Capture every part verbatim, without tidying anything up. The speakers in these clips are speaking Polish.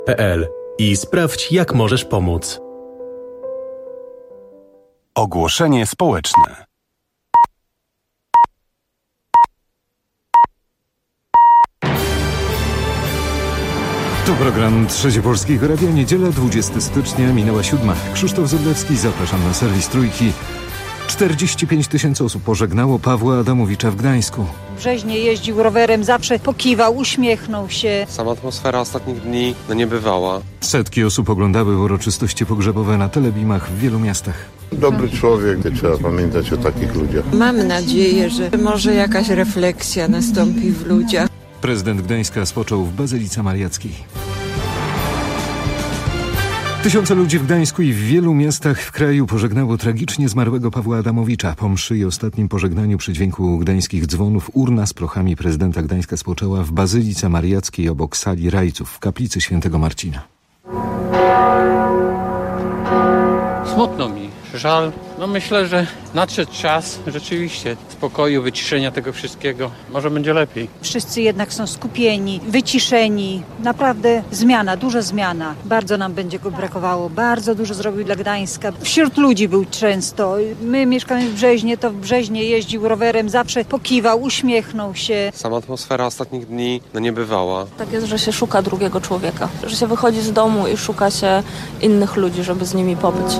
kropka p l i sprawdź, jak możesz pomóc. Ogłoszenie społeczne. To program Trzecie Polskiego Radia. Niedziela, dwudziestego stycznia, minęła siódma. Krzysztof Zodlewski, zapraszam na serwis Trójki. czterdzieści pięć tysięcy osób pożegnało Pawła Adamowicza w Gdańsku. W Brzeźnie jeździł rowerem, zawsze pokiwał, uśmiechnął się. Sama atmosfera ostatnich dni no nie bywała. Setki osób oglądały uroczystości pogrzebowe na telebimach w wielu miastach. Dobry człowiek, trzeba pamiętać o takich ludziach. Mam nadzieję, że może jakaś refleksja nastąpi w ludziach. Prezydent Gdańska spoczął w Bazylice Mariackiej. Tysiące ludzi w Gdańsku i w wielu miastach w kraju pożegnało tragicznie zmarłego Pawła Adamowicza. Po mszy i ostatnim pożegnaniu przy dźwięku gdańskich dzwonów urna z prochami prezydenta Gdańska spoczęła w Bazylice Mariackiej obok sali Rajców w kaplicy świętego Marcina. Smutno mi, żal. No myślę, że nadszedł czas rzeczywiście spokoju, wyciszenia tego wszystkiego. Może będzie lepiej. Wszyscy jednak są skupieni, wyciszeni. Naprawdę zmiana, duża zmiana. Bardzo nam będzie go brakowało. Bardzo dużo zrobił dla Gdańska. Wśród ludzi był często. My mieszkamy w Brzeźnie, to w Brzeźnie jeździł rowerem, zawsze pokiwał, uśmiechnął się. Sama atmosfera ostatnich dni no nie bywała. Tak jest, że się szuka drugiego człowieka. Że się wychodzi z domu i szuka się innych ludzi, żeby z nimi pobyć.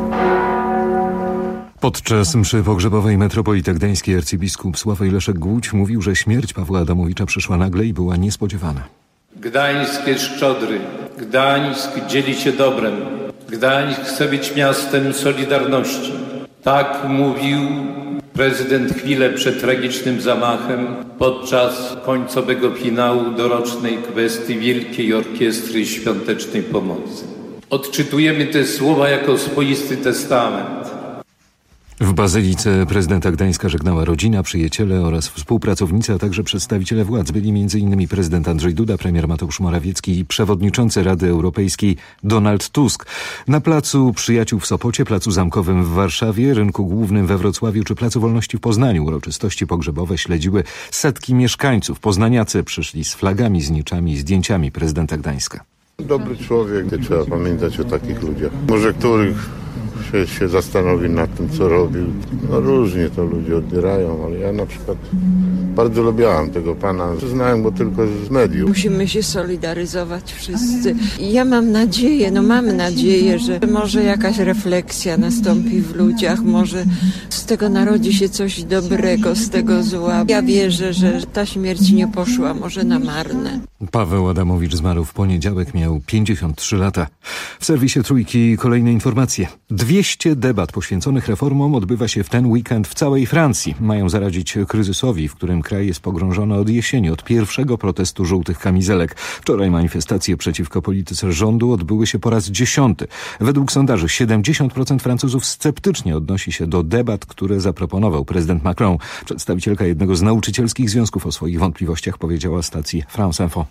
Podczas mszy pogrzebowej metropolita gdańskiej arcybiskup Sławoj Leszek Głódź mówił, że śmierć Pawła Adamowicza przyszła nagle i była niespodziewana. Gdańsk jest szczodry. Gdańsk dzieli się dobrem. Gdańsk chce być miastem solidarności. Tak mówił prezydent chwilę przed tragicznym zamachem podczas końcowego finału dorocznej kwestii Wielkiej Orkiestry Świątecznej Pomocy. Odczytujemy te słowa jako swoisty testament. W Bazylice prezydenta Gdańska żegnała rodzina, przyjaciele oraz współpracownicy, a także przedstawiciele władz. Byli m.in. prezydent Andrzej Duda, premier Mateusz Morawiecki i przewodniczący Rady Europejskiej Donald Tusk. Na Placu Przyjaciół w Sopocie, Placu Zamkowym w Warszawie, Rynku Głównym we Wrocławiu czy Placu Wolności w Poznaniu uroczystości pogrzebowe śledziły setki mieszkańców. Poznaniacy przyszli z flagami, z niczami i zdjęciami prezydenta Gdańska. Dobry człowiek, trzeba pamiętać o takich ludziach. Może których się, się zastanowi nad tym, co robił. No różnie to ludzie odbierają, ale ja na przykład bardzo lubiłam tego pana. Znałem go tylko z mediów. Musimy się solidaryzować wszyscy. I ja mam nadzieję, no mam nadzieję, że może jakaś refleksja nastąpi w ludziach, może z tego narodzi się coś dobrego, z tego zła. Ja wierzę, że ta śmierć nie poszła może na marne. Paweł Adamowicz zmarł w poniedziałek, miał pięćdziesiąt trzy lata. W serwisie Trójki kolejne informacje. dwieście debat poświęconych reformom odbywa się w ten weekend w całej Francji. Mają zaradzić kryzysowi, w którym kraj jest pogrążony od jesieni, od pierwszego protestu żółtych kamizelek. Wczoraj manifestacje przeciwko polityce rządu odbyły się po raz dziesiąty. Według sondaży siedemdziesiąt procent Francuzów sceptycznie odnosi się do debat, które zaproponował prezydent Macron. Przedstawicielka jednego z nauczycielskich związków o swoich wątpliwościach powiedziała stacji France Info.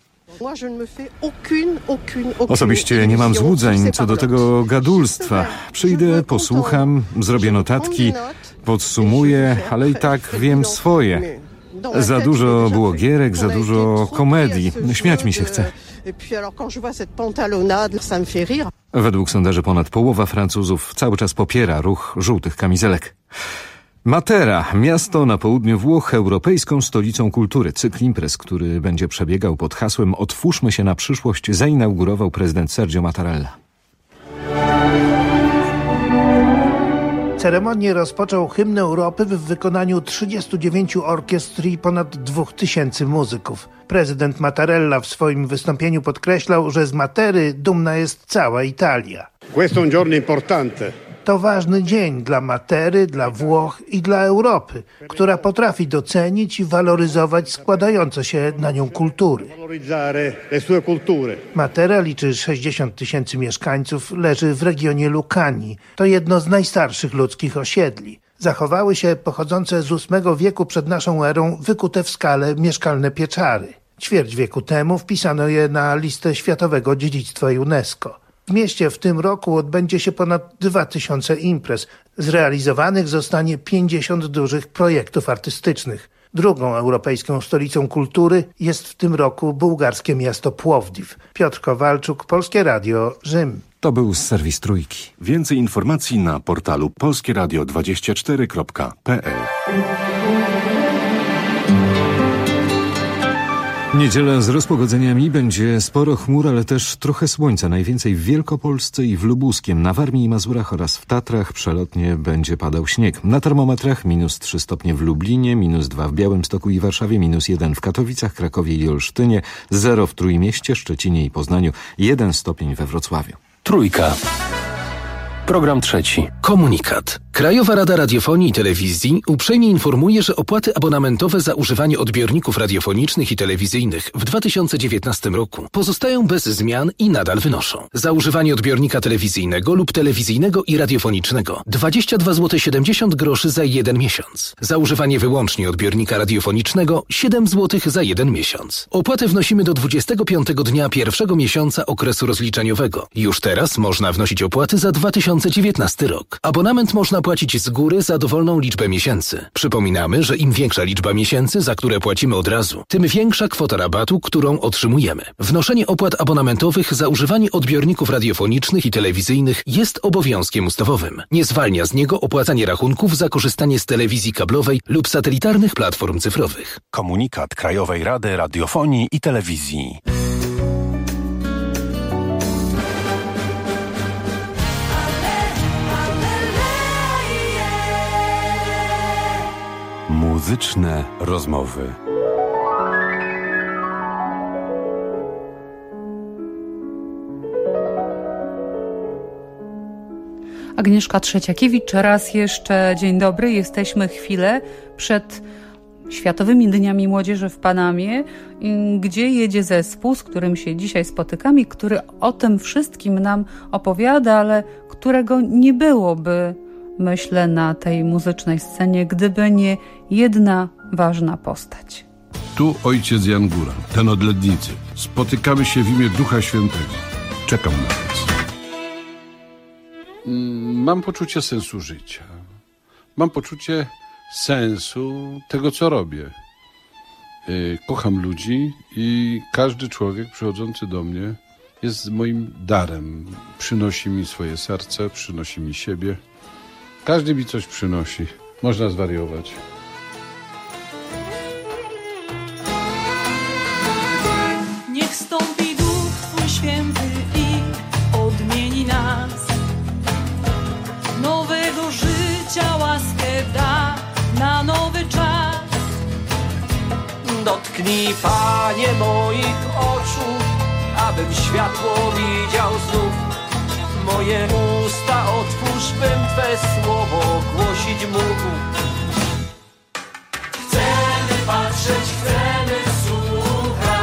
Osobiście nie mam złudzeń co do tego gadulstwa. Przyjdę, posłucham, zrobię notatki, podsumuję, ale i tak wiem swoje. Za dużo było gierek, za dużo komedii. Śmiać mi się chce. Według sondaży ponad połowa Francuzów cały czas popiera ruch żółtych kamizelek. Matera, miasto na południu Włoch, europejską stolicą kultury. Cykl imprez, który będzie przebiegał pod hasłem Otwórzmy się na przyszłość, zainaugurował prezydent Sergio Mattarella. Ceremonię rozpoczął hymn Europy w wykonaniu trzydziestu dziewięciu orkiestr i ponad dwóch tysięcy muzyków. Prezydent Mattarella w swoim wystąpieniu podkreślał, że z Matery dumna jest cała Italia. Questo è un giorno importante. To ważny dzień dla Matery, dla Włoch i dla Europy, która potrafi docenić i waloryzować składające się na nią kultury. Matera liczy sześćdziesiąt tysięcy mieszkańców, leży w regionie Lucanii. To jedno z najstarszych ludzkich osiedli. Zachowały się pochodzące z ósmego wieku przed naszą erą wykute w skale mieszkalne pieczary. Ćwierć wieku temu wpisano je na listę Światowego Dziedzictwa UNESCO. W mieście w tym roku odbędzie się ponad dwa tysiące imprez. Zrealizowanych zostanie pięćdziesiąt dużych projektów artystycznych. Drugą europejską stolicą kultury jest w tym roku bułgarskie miasto Płowdiw. Piotr Kowalczuk, Polskie Radio, Rzym. To był serwis Trójki. Więcej informacji na portalu polskie radio dwadzieścia cztery kropka p l. Niedziela z rozpogodzeniami, będzie sporo chmur, ale też trochę słońca. Najwięcej w Wielkopolsce i w Lubuskiem. Na Warmii i Mazurach oraz w Tatrach przelotnie będzie padał śnieg. Na termometrach minus trzy stopnie w Lublinie, minus dwa w Białymstoku i Warszawie, minus jeden w Katowicach, Krakowie i Olsztynie, zero w Trójmieście, Szczecinie i Poznaniu, jeden stopień we Wrocławiu. Trójka. Program trzeci. Komunikat. Krajowa Rada Radiofonii i Telewizji uprzejmie informuje, że opłaty abonamentowe za używanie odbiorników radiofonicznych i telewizyjnych w dwa tysiące dziewiętnastym roku pozostają bez zmian i nadal wynoszą. Za używanie odbiornika telewizyjnego lub telewizyjnego i radiofonicznego dwadzieścia dwa złote siedemdziesiąt groszy za jeden miesiąc. Za używanie wyłącznie odbiornika radiofonicznego siedem złotych za jeden miesiąc. Opłatę wnosimy do dwudziestego piątego dnia pierwszego miesiąca okresu rozliczeniowego. Już teraz można wnosić opłaty za dwa tysiące dziewiętnasty rok. Abonament można płacić z góry za dowolną liczbę miesięcy. Przypominamy, że im większa liczba miesięcy, za które płacimy od razu, tym większa kwota rabatu, którą otrzymujemy. Wnoszenie opłat abonamentowych za używanie odbiorników radiofonicznych i telewizyjnych jest obowiązkiem ustawowym. Nie zwalnia z niego opłacanie rachunków za korzystanie z telewizji kablowej lub satelitarnych platform cyfrowych. Komunikat Krajowej Rady Radiofonii i Telewizji. Muzyczne rozmowy. Agnieszka Trzeciakiewicz, raz jeszcze dzień dobry. Jesteśmy chwilę przed Światowymi Dniami Młodzieży w Panamie, gdzie jedzie zespół, z którym się dzisiaj spotykamy, który o tym wszystkim nam opowiada, ale którego nie byłoby, myślę, na tej muzycznej scenie, gdyby nie jedna ważna postać. Tu ojciec Jan Góra, ten od Lednicy. Spotykamy się w imię Ducha Świętego. Czekam na was. Mam poczucie sensu życia. Mam poczucie sensu tego, co robię. Kocham ludzi i każdy człowiek przychodzący do mnie jest moim darem. Przynosi mi swoje serce, przynosi mi siebie. Każdy mi coś przynosi. Można zwariować. Niech wstąpi Duch Twój Święty i odmieni nas. Nowego życia łaskę da na nowy czas. Dotknij, Panie, moich oczu, abym światło widział znów. Moje usta otwórz, bym Twe słowo głosić mógł. Chcemy patrzeć, chcemy słuchać.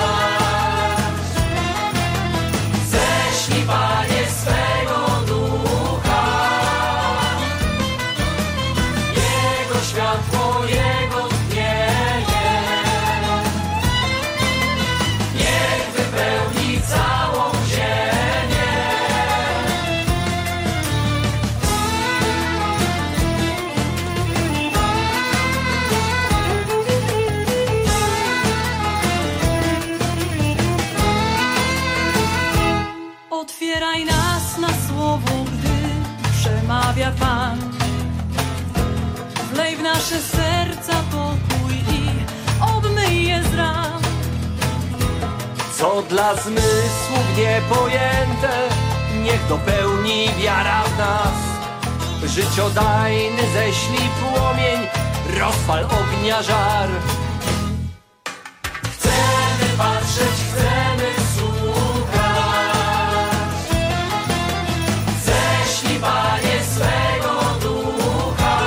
Ześlij, Panie, swego Ducha. Jego światło, Jego tchnienie niech wypełni całą ziemię. Otwieraj nas na słowo, gdy przemawia Pan. Wlej w nasze serca pokój i obmyj je z ran. Co dla zmysłów niepojęte, niech dopełni wiara w nas. Życiodajny ześlij płomień, rozpal ognia żar. Chcemy patrzeć, chcemy słuchać. Ześlij, Panie, swego Ducha.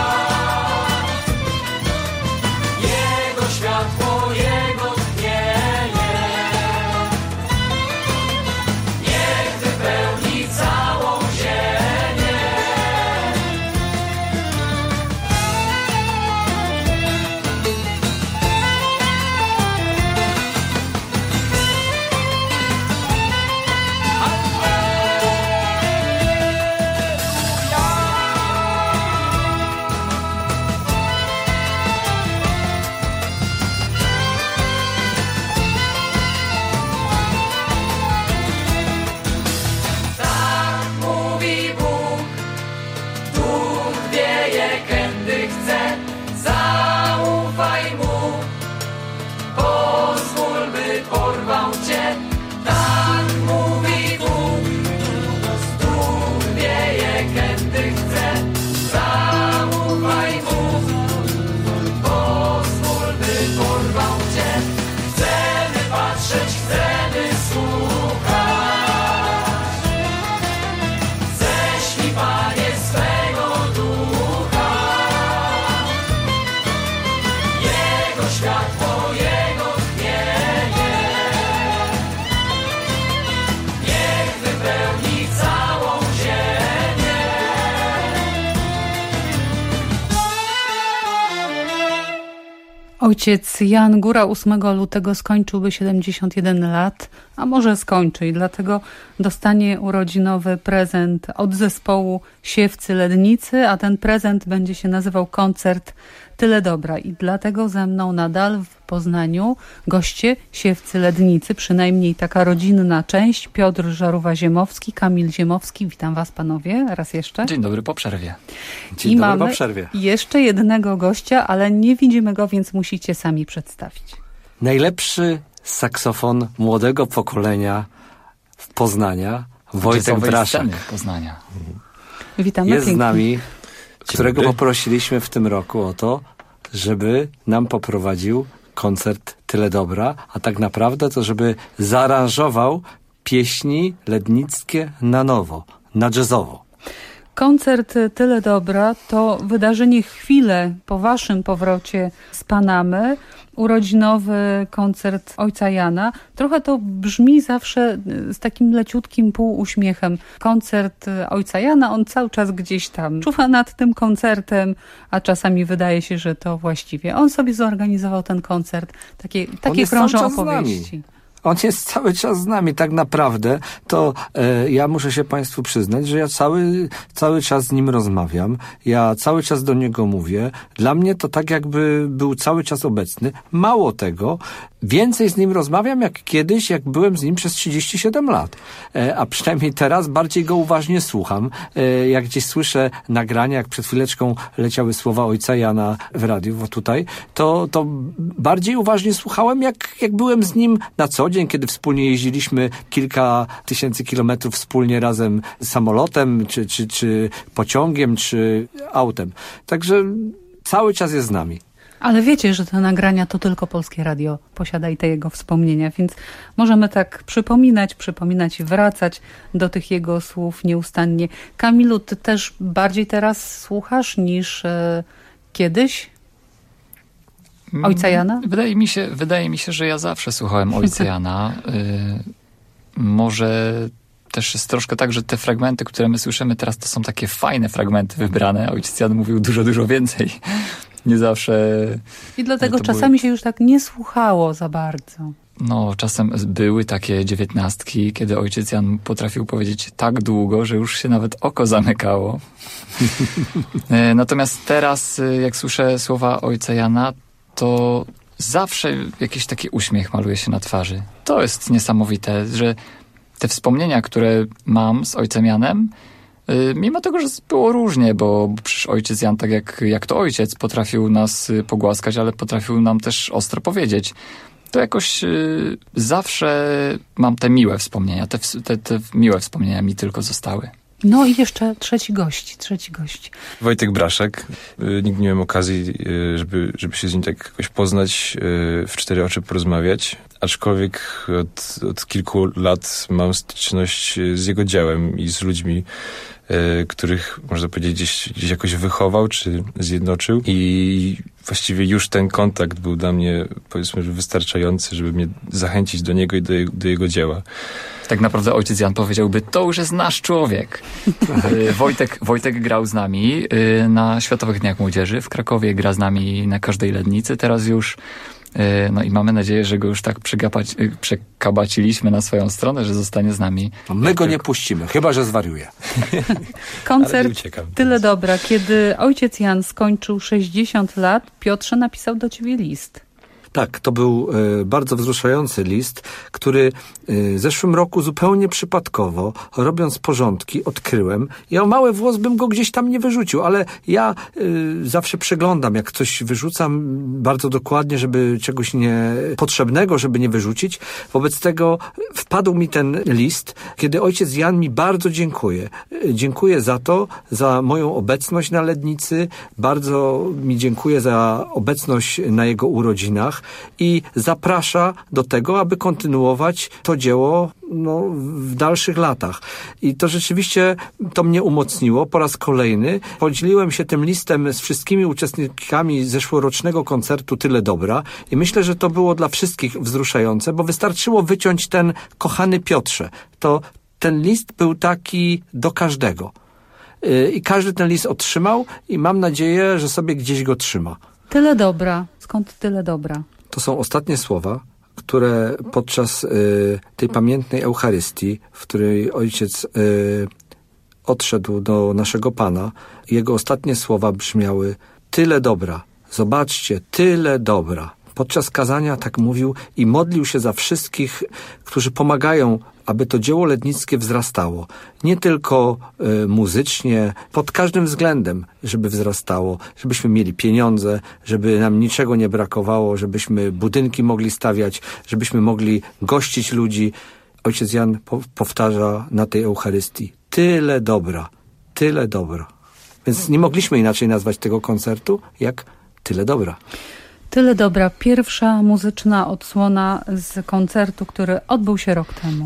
Jego światło, Jego tchnienie niech wypełni całą ziemię. Ojciec Jan Góra ósmego lutego skończyłby siedemdziesiąt jeden lat, a może skończy i dlatego dostanie urodzinowy prezent od zespołu Siewcy Lednicy, a ten prezent będzie się nazywał koncert Tyle Dobra i dlatego ze mną nadal w Poznaniu goście Siewcy Lednicy, przynajmniej taka rodzinna część. Piotr Żarówa-Ziemowski, Kamil Ziemowski. Witam was panowie raz jeszcze. Dzień dobry po przerwie. Dzień I dobry mamy po przerwie. Jeszcze jednego gościa, ale nie widzimy go, więc musicie sami przedstawić. Najlepszy saksofon młodego pokolenia w Poznania, Wojtek Braszak. Poznania. Witamy Jest pięknie. z nami, którego poprosiliśmy w tym roku o to, żeby nam poprowadził koncert Tyle Dobra, a tak naprawdę to, żeby zaaranżował pieśni lednickie na nowo, na jazzowo. Koncert Tyle Dobra to wydarzenie chwilę po waszym powrocie z Panamy, urodzinowy koncert ojca Jana. Trochę to brzmi zawsze z takim leciutkim półuśmiechem. Koncert ojca Jana, on cały czas gdzieś tam czuwa nad tym koncertem, a czasami wydaje się, że to właściwie on sobie zorganizował ten koncert. Takie, takie krążą opowieści. On jest cały czas z nami, tak naprawdę. To e, ja muszę się państwu przyznać, że ja cały, cały czas z nim rozmawiam. Ja cały czas do niego mówię. Dla mnie to tak jakby był cały czas obecny. Mało tego, więcej z nim rozmawiam jak kiedyś, jak byłem z nim przez trzydzieści siedem lat. E, a przynajmniej teraz bardziej go uważnie słucham. E, jak gdzieś słyszę nagrania, jak przed chwileczką leciały słowa ojca Jana w radiu, bo tutaj, to, to bardziej uważnie słuchałem, jak, jak byłem z nim na co dzień, kiedy wspólnie jeździliśmy kilka tysięcy kilometrów wspólnie razem samolotem, czy, czy, czy pociągiem, czy autem. Także cały czas jest z nami. Ale wiecie, że te nagrania to tylko Polskie Radio posiada i te jego wspomnienia, więc możemy tak przypominać, przypominać i wracać do tych jego słów nieustannie. Kamilu, ty też bardziej teraz słuchasz niż e, kiedyś? Ojca Jana? Wydaje mi się, wydaje mi się, że ja zawsze słuchałem Ojca Jana. Y, może też jest troszkę tak, że te fragmenty, które my słyszymy teraz, to są takie fajne fragmenty wybrane. Ojciec Jan mówił dużo, dużo więcej. Nie zawsze... I dlatego czasami były... się już tak nie słuchało za bardzo. No, czasem były takie dziewiętnastki, kiedy ojciec Jan potrafił powiedzieć tak długo, że już się nawet oko zamykało. Natomiast teraz, jak słyszę słowa ojca Jana, to zawsze jakiś taki uśmiech maluje się na twarzy. To jest niesamowite, że te wspomnienia, które mam z ojcem Janem, yy, mimo tego, że było różnie, bo, bo przecież ojciec Jan, tak jak, jak to ojciec, potrafił nas pogłaskać, ale potrafił nam też ostro powiedzieć. To jakoś yy, zawsze mam te miłe wspomnienia. Te, te, te miłe wspomnienia mi tylko zostały. No i jeszcze trzeci gość, trzeci gość. Wojtek Braszak. Nigdy nie miałem okazji, żeby, żeby się z nim tak jakoś poznać, w cztery oczy porozmawiać. Aczkolwiek od, od kilku lat mam styczność z jego dziełem i z ludźmi, których, można powiedzieć, gdzieś, gdzieś jakoś wychował czy zjednoczył. I właściwie już ten kontakt był dla mnie, powiedzmy, wystarczający, żeby mnie zachęcić do niego i do, do jego dzieła. Tak naprawdę ojciec Jan powiedziałby, to już jest nasz człowiek. Wojtek, Wojtek grał z nami na Światowych Dniach Młodzieży. W Krakowie gra z nami na każdej lednicy. Teraz już, no i mamy nadzieję, że go już tak przekabaciliśmy na swoją stronę, że zostanie z nami. No my go nie puścimy, chyba że zwariuje. Koncert Tyle Dobra. Kiedy ojciec Jan skończył sześćdziesiąt lat, Piotrze napisał do ciebie list. Tak, to był e, bardzo wzruszający list, który e, w zeszłym roku zupełnie przypadkowo, robiąc porządki, odkryłem. Ja o mały włos bym go gdzieś tam nie wyrzucił, ale ja e, zawsze przeglądam, jak coś wyrzucam bardzo dokładnie, żeby czegoś niepotrzebnego, żeby nie wyrzucić. Wobec tego wpadł mi ten list, kiedy ojciec Jan mi bardzo dziękuje. E, dziękuję za to, za moją obecność na Lednicy, bardzo mi dziękuję za obecność na jego urodzinach. I zaprasza do tego, aby kontynuować to dzieło no, w dalszych latach. I to rzeczywiście to mnie umocniło po raz kolejny. Podzieliłem się tym listem z wszystkimi uczestnikami zeszłorocznego koncertu Tyle Dobra i myślę, że to było dla wszystkich wzruszające, bo wystarczyło wyciąć ten kochany Piotrze. To ten list był taki do każdego. I każdy ten list otrzymał i mam nadzieję, że sobie gdzieś go trzyma. Tyle dobra. Skąd tyle dobra? To są ostatnie słowa, które podczas y, tej pamiętnej Eucharystii, w której ojciec y, odszedł do naszego Pana, jego ostatnie słowa brzmiały: tyle dobra, zobaczcie, tyle dobra. Podczas kazania tak mówił i modlił się za wszystkich, którzy pomagają, aby to dzieło letnickie wzrastało. Nie tylko y, muzycznie, pod każdym względem, żeby wzrastało, żebyśmy mieli pieniądze, żeby nam niczego nie brakowało, żebyśmy budynki mogli stawiać, żebyśmy mogli gościć ludzi. Ojciec Jan po- powtarza na tej Eucharystii: tyle dobra, tyle dobra. Więc nie mogliśmy inaczej nazwać tego koncertu, jak tyle dobra. Tyle dobra. Pierwsza muzyczna odsłona z koncertu, który odbył się rok temu.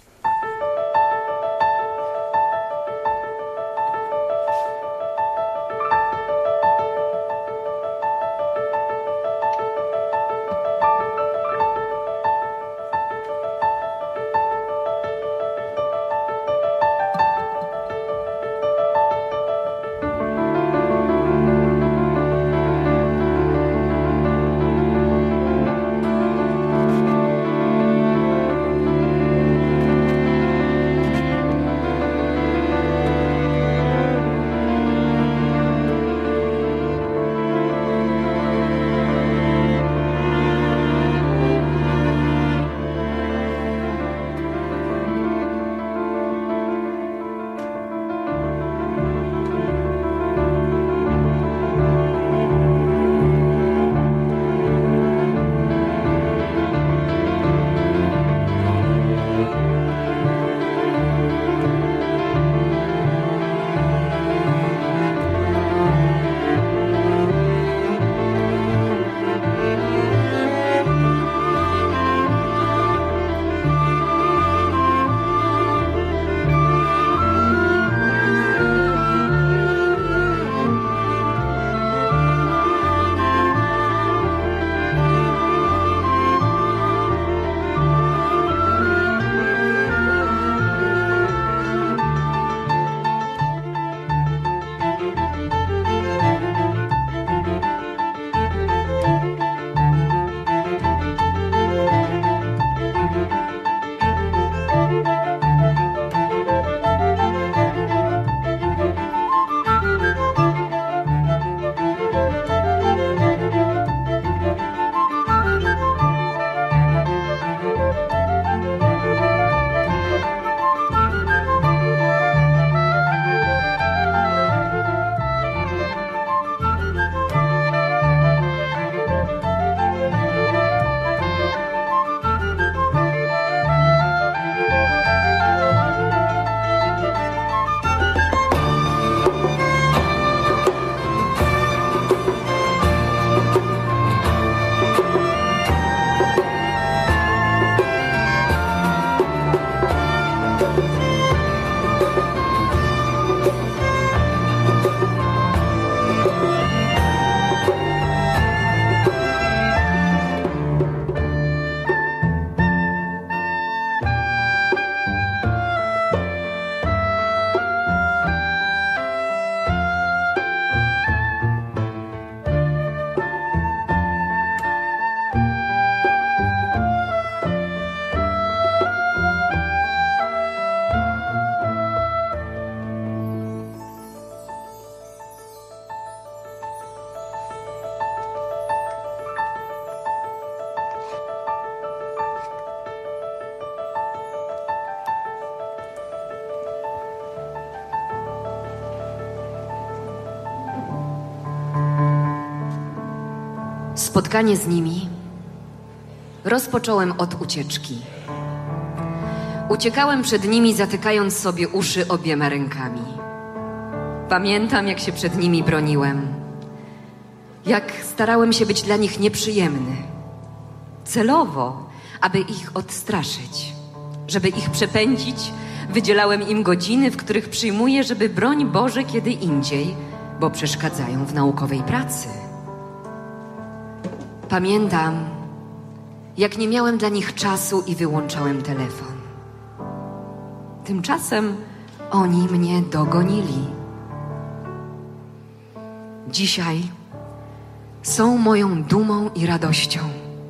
Spotkanie z nimi rozpocząłem od ucieczki. Uciekałem przed nimi, zatykając sobie uszy obiema rękami. Pamiętam, jak się przed nimi broniłem. Jak starałem się być dla nich nieprzyjemny. Celowo, aby ich odstraszyć. Żeby ich przepędzić, wydzielałem im godziny, w których przyjmuję, żeby broń Boże kiedy indziej, bo przeszkadzają w naukowej pracy. Pamiętam, jak nie miałem dla nich czasu i wyłączałem telefon. Tymczasem oni mnie dogonili. Dzisiaj są moją dumą i radością.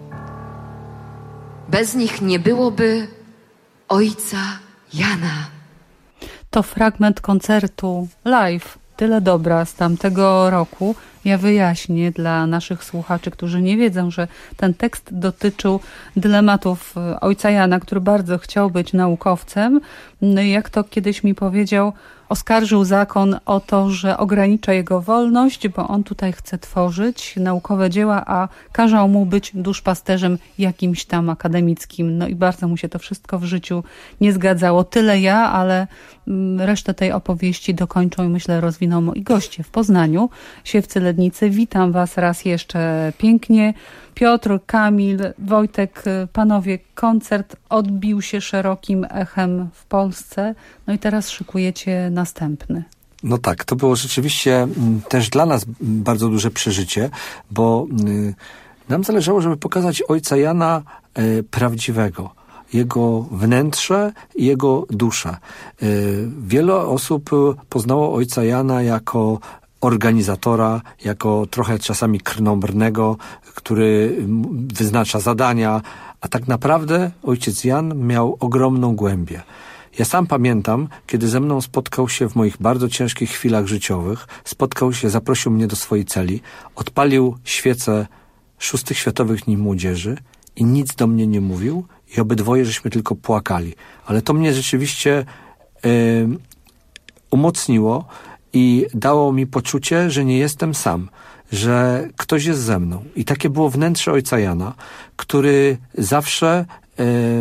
Bez nich nie byłoby ojca Jana. To fragment koncertu live Tyle dobra z tamtego roku. Ja wyjaśnię dla naszych słuchaczy, którzy nie wiedzą, że ten tekst dotyczył dylematów ojca Jana, który bardzo chciał być naukowcem. No i jak to kiedyś mi powiedział, oskarżył zakon o to, że ogranicza jego wolność, bo on tutaj chce tworzyć naukowe dzieła, a każą mu być duszpasterzem jakimś tam akademickim. No i bardzo mu się to wszystko w życiu nie zgadzało. Tyle ja, ale resztę tej opowieści dokończą i myślę rozwiną moi goście w Poznaniu, Siewcy Lednicy. Witam was raz jeszcze pięknie. Piotr, Kamil, Wojtek, panowie, koncert odbił się szerokim echem w Polsce. No i teraz szykujecie następny. No tak, to było rzeczywiście też dla nas bardzo duże przeżycie, bo nam zależało, żeby pokazać ojca Jana prawdziwego. Jego wnętrze i jego duszę. Wiele osób poznało ojca Jana jako organizatora, jako trochę czasami krnąbrnego, który wyznacza zadania, a tak naprawdę ojciec Jan miał ogromną głębię. Ja sam pamiętam, kiedy ze mną spotkał się w moich bardzo ciężkich chwilach życiowych, spotkał się, zaprosił mnie do swojej celi, odpalił świecę szóstych Światowych Dni Młodzieży i nic do mnie nie mówił i obydwoje żeśmy tylko płakali. Ale to mnie rzeczywiście yy, umocniło i dało mi poczucie, że nie jestem sam, że ktoś jest ze mną. I takie było wnętrze ojca Jana, który zawsze yy,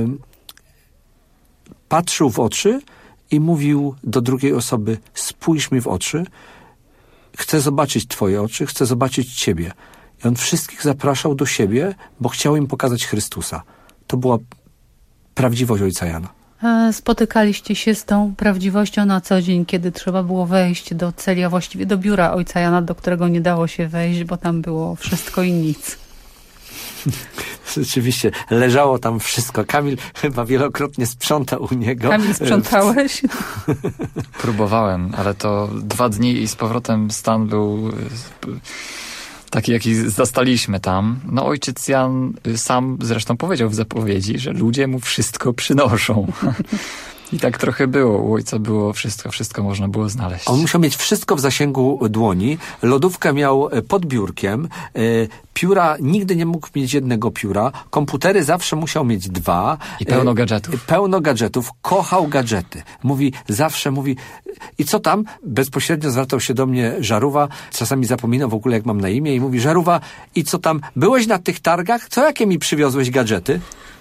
patrzył w oczy i mówił do drugiej osoby: spójrz mi w oczy, chcę zobaczyć twoje oczy, chcę zobaczyć ciebie. I on wszystkich zapraszał do siebie, bo chciał im pokazać Chrystusa. To była prawdziwość ojca Jana. Spotykaliście się z tą prawdziwością na co dzień, kiedy trzeba było wejść do celi, a właściwie do biura ojca Jana, do którego nie dało się wejść, bo tam było wszystko i nic. Rzeczywiście, leżało tam wszystko. Kamil chyba wielokrotnie sprzątał u niego. Kamil, sprzątałeś? Próbowałem, ale to dwa dni i z powrotem stan był taki, jaki zastaliśmy tam. No ojciec Jan sam zresztą powiedział w zapowiedzi, że ludzie mu wszystko przynoszą. I tak trochę było. U ojca było wszystko, wszystko można było znaleźć. On musiał mieć wszystko w zasięgu dłoni. Lodówkę miał pod biurkiem. Pióra, nigdy nie mógł mieć jednego pióra. Komputery zawsze musiał mieć dwa. I pełno gadżetów. Pełno gadżetów. Kochał gadżety. Mówi, zawsze mówi, i co tam? Bezpośrednio zwracał się do mnie Żarówa. Czasami zapominał w ogóle, jak mam na imię, i mówi: Żarówa, i co tam? Byłeś na tych targach? Co, jakie mi przywiozłeś gadżety?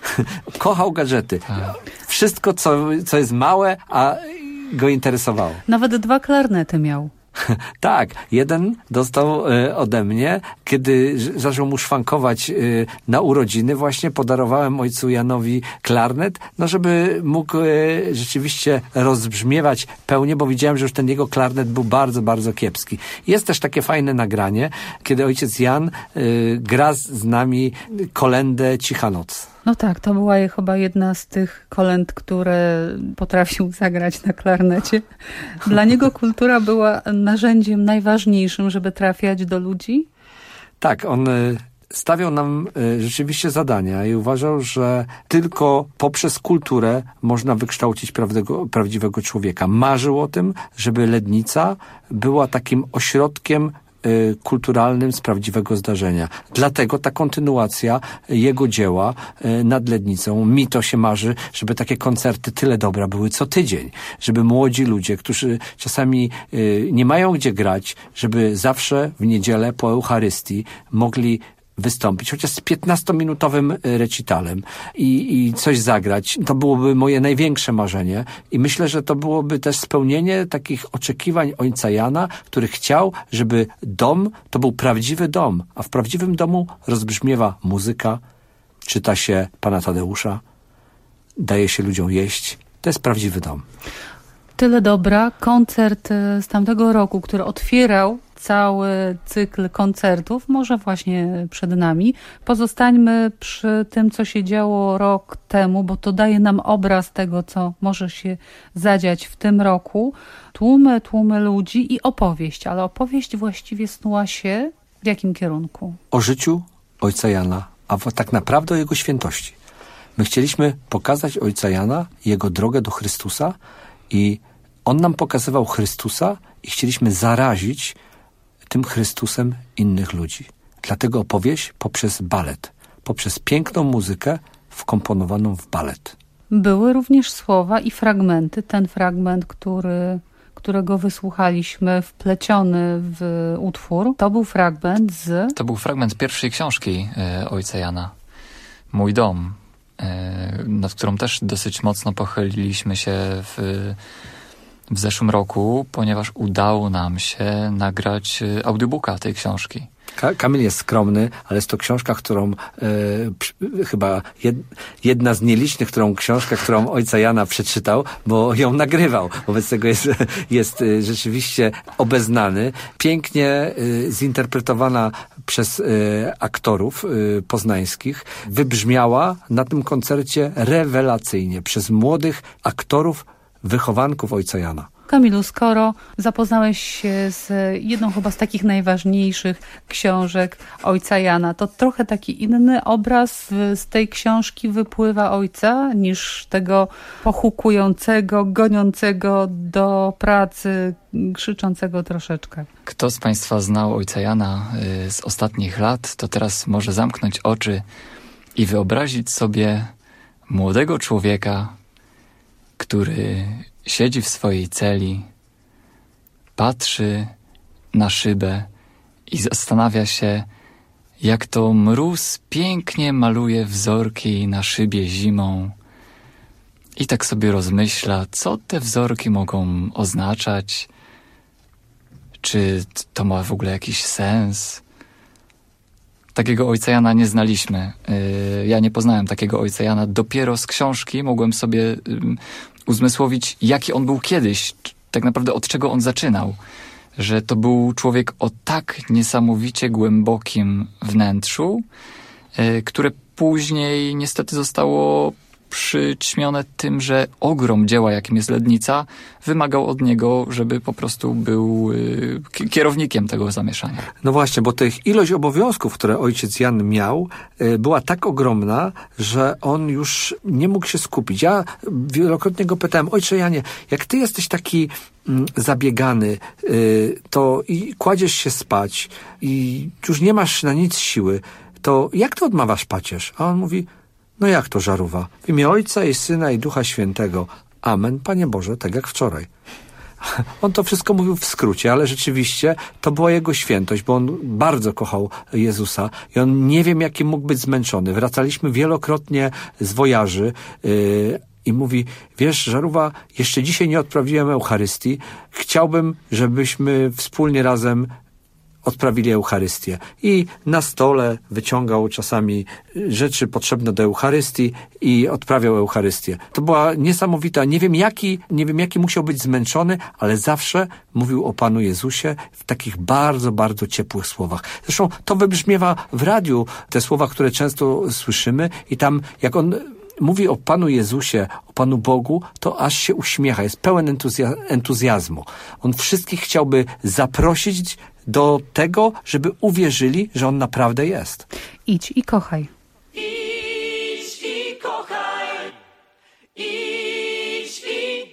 Kochał gadżety. Wszystko, co, co jest małe, a go interesowało. Nawet dwa klarnety miał. Tak, jeden dostał y, ode mnie, kiedy zaczął mu szwankować y, na urodziny. Właśnie podarowałem ojcu Janowi klarnet, no żeby mógł y, rzeczywiście rozbrzmiewać pełnie, bo widziałem, że już ten jego klarnet był bardzo, bardzo kiepski. Jest też takie fajne nagranie, kiedy ojciec Jan y, gra z nami kolędę Cicha Noc. No tak, to była chyba jedna z tych kolęd, które potrafił zagrać na klarnecie. Dla niego kultura była narzędziem najważniejszym, żeby trafiać do ludzi? Tak, on stawiał nam rzeczywiście zadania i uważał, że tylko poprzez kulturę można wykształcić prawdego, prawdziwego człowieka. Marzył o tym, żeby Lednica była takim ośrodkiem kulturalnym z prawdziwego zdarzenia. Dlatego ta kontynuacja jego dzieła nad Lednicą. Mi to się marzy, żeby takie koncerty Tyle dobra były co tydzień. Żeby młodzi ludzie, którzy czasami nie mają gdzie grać, żeby zawsze w niedzielę po Eucharystii mogli wystąpić, chociaż z piętnastominutowym recitalem i, i coś zagrać. To byłoby moje największe marzenie i myślę, że to byłoby też spełnienie takich oczekiwań ojca Jana, który chciał, żeby dom to był prawdziwy dom, a w prawdziwym domu rozbrzmiewa muzyka, czyta się Pana Tadeusza, daje się ludziom jeść. To jest prawdziwy dom. Tyle dobra. Koncert z tamtego roku, który otwierał cały cykl koncertów, może właśnie przed nami. Pozostańmy przy tym, co się działo rok temu, bo to daje nam obraz tego, co może się zadziać w tym roku. Tłumy, tłumy ludzi i opowieść, ale opowieść właściwie snuła się W jakim kierunku? O życiu ojca Jana, a tak naprawdę o jego świętości. My chcieliśmy pokazać ojca Jana, jego drogę do Chrystusa i on nam pokazywał Chrystusa i chcieliśmy zarazić tym Chrystusem innych ludzi. Dlatego opowieść poprzez balet, poprzez piękną muzykę wkomponowaną w balet. Były również słowa i fragmenty. Ten fragment, który, którego wysłuchaliśmy, wpleciony w utwór, to był fragment z... To był fragment pierwszej książki e, ojca Jana. Mój dom, e, nad którą też dosyć mocno pochyliliśmy się w, w zeszłym roku, ponieważ udało nam się nagrać audiobooka tej książki. Kamil jest skromny, ale jest to książka, którą e, chyba jed, jedna z nielicznych, którą książkę, którą ojca Jana przeczytał, bo ją nagrywał. Wobec tego jest, jest rzeczywiście obeznany. Pięknie e, zinterpretowana przez e, aktorów e, poznańskich. Wybrzmiała na tym koncercie rewelacyjnie przez młodych aktorów, wychowanków ojca Jana. Kamilu, skoro zapoznałeś się z jedną chyba z takich najważniejszych książek ojca Jana, to trochę taki inny obraz z tej książki wypływa ojca niż tego pochukującego, goniącego do pracy, krzyczącego troszeczkę. Kto z Państwa znał ojca Jana y, z ostatnich lat, to teraz może zamknąć oczy i wyobrazić sobie młodego człowieka, który siedzi w swojej celi, patrzy na szybę i zastanawia się, jak to mróz pięknie maluje wzorki na szybie zimą. I tak sobie rozmyśla, co te wzorki mogą oznaczać, czy to ma w ogóle jakiś sens. Takiego ojca Jana nie znaliśmy. Ja nie poznałem takiego ojca Jana. Dopiero z książki mogłem sobie uzmysłowić, jaki on był kiedyś, tak naprawdę od czego on zaczynał. Że to był człowiek o tak niesamowicie głębokim wnętrzu, które później niestety zostało przyćmione tym, że ogrom dzieła, jakim jest Lednica, wymagał od niego, żeby po prostu był y, kierownikiem tego zamieszania. No właśnie, bo tych ilość obowiązków, które ojciec Jan miał, y, była tak ogromna, że on już nie mógł się skupić. Ja wielokrotnie go pytałem, ojcze Janie, jak ty jesteś taki mm, zabiegany, y, to i kładziesz się spać i już nie masz na nic siły, to jak ty odmawiasz pacierz? A on mówi, no jak to żarówa? W imię Ojca i Syna i Ducha Świętego. Amen, Panie Boże, tak jak wczoraj. On to wszystko mówił w skrócie, ale rzeczywiście to była jego świętość, bo on bardzo kochał Jezusa i on nie wiem, jaki mógł być zmęczony. Wracaliśmy wielokrotnie z wojaży yy, i mówi, wiesz, żarówa, jeszcze dzisiaj nie odprawiłem Eucharystii. Chciałbym, żebyśmy wspólnie razem odprawili Eucharystię. I na stole wyciągał czasami rzeczy potrzebne do Eucharystii i odprawiał Eucharystię. To była niesamowita, nie wiem jaki, nie wiem jaki musiał być zmęczony, ale zawsze mówił o Panu Jezusie w takich bardzo, bardzo ciepłych słowach. Zresztą to wybrzmiewa w radiu, te słowa, które często słyszymy i tam jak on mówi o Panu Jezusie, o Panu Bogu, to aż się uśmiecha, jest pełen entuzja- entuzjazmu. On wszystkich chciałby zaprosić do tego, żeby uwierzyli, że On naprawdę jest. Idź i kochaj. Idź i kochaj. Idź i...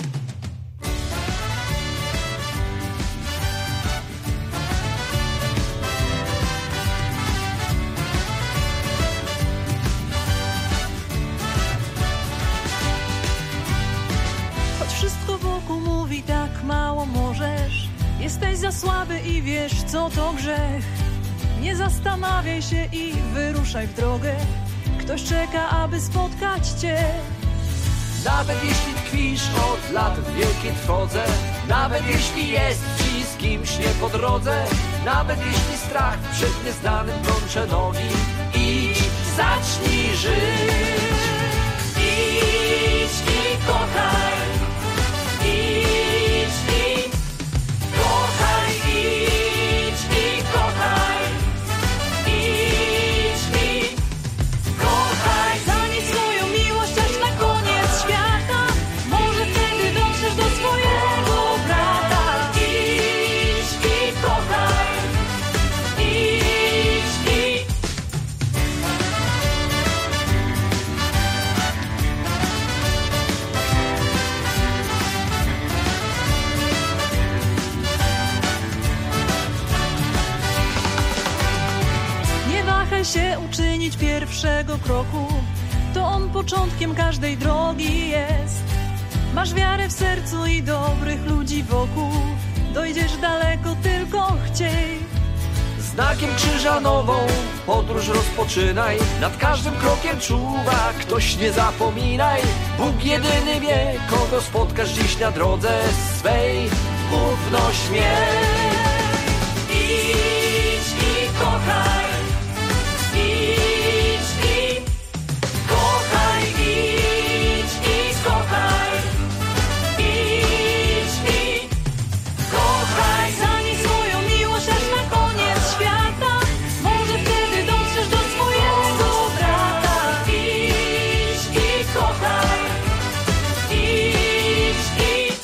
Choć wszystko wokół mówi tak mało możesz, jesteś za słaby i wiesz, co to grzech. Nie zastanawiaj się i wyruszaj w drogę. Ktoś czeka, aby spotkać cię. Nawet jeśli tkwisz od lat w wielkiej trwodze, nawet jeśli jest ci z kimś nie po drodze, nawet jeśli strach przed nieznanym plącze nogi, idź, zacznij żyć. Idź i kochaj. Idź i kochaj. Idź i kochaj. Idź i kochaj. Zanieś swoją miłość aż na koniec świata. Może wtedy dotrzesz do swojego brata. Idź i kochaj. Idź boi się uczynić pierwszego kroku, to on początkiem każdej drogi jest. Masz wiarę w sercu i dobrych ludzi wokół, dojdziesz daleko, tylko chciej. Znakiem krzyża nową podróż rozpoczynaj, nad każdym krokiem czuwa ktoś, nie zapominaj. Bóg jedyny wie, kogo spotkasz dziś na drodze swej. Ufność miej. Idź i kochaj, idź i kochaj, idź i kochaj, idź i kochaj. Zanieś swoją miłość aż na koniec świata, może wtedy dotrzesz do swojego brata. Idź i kochaj, idź i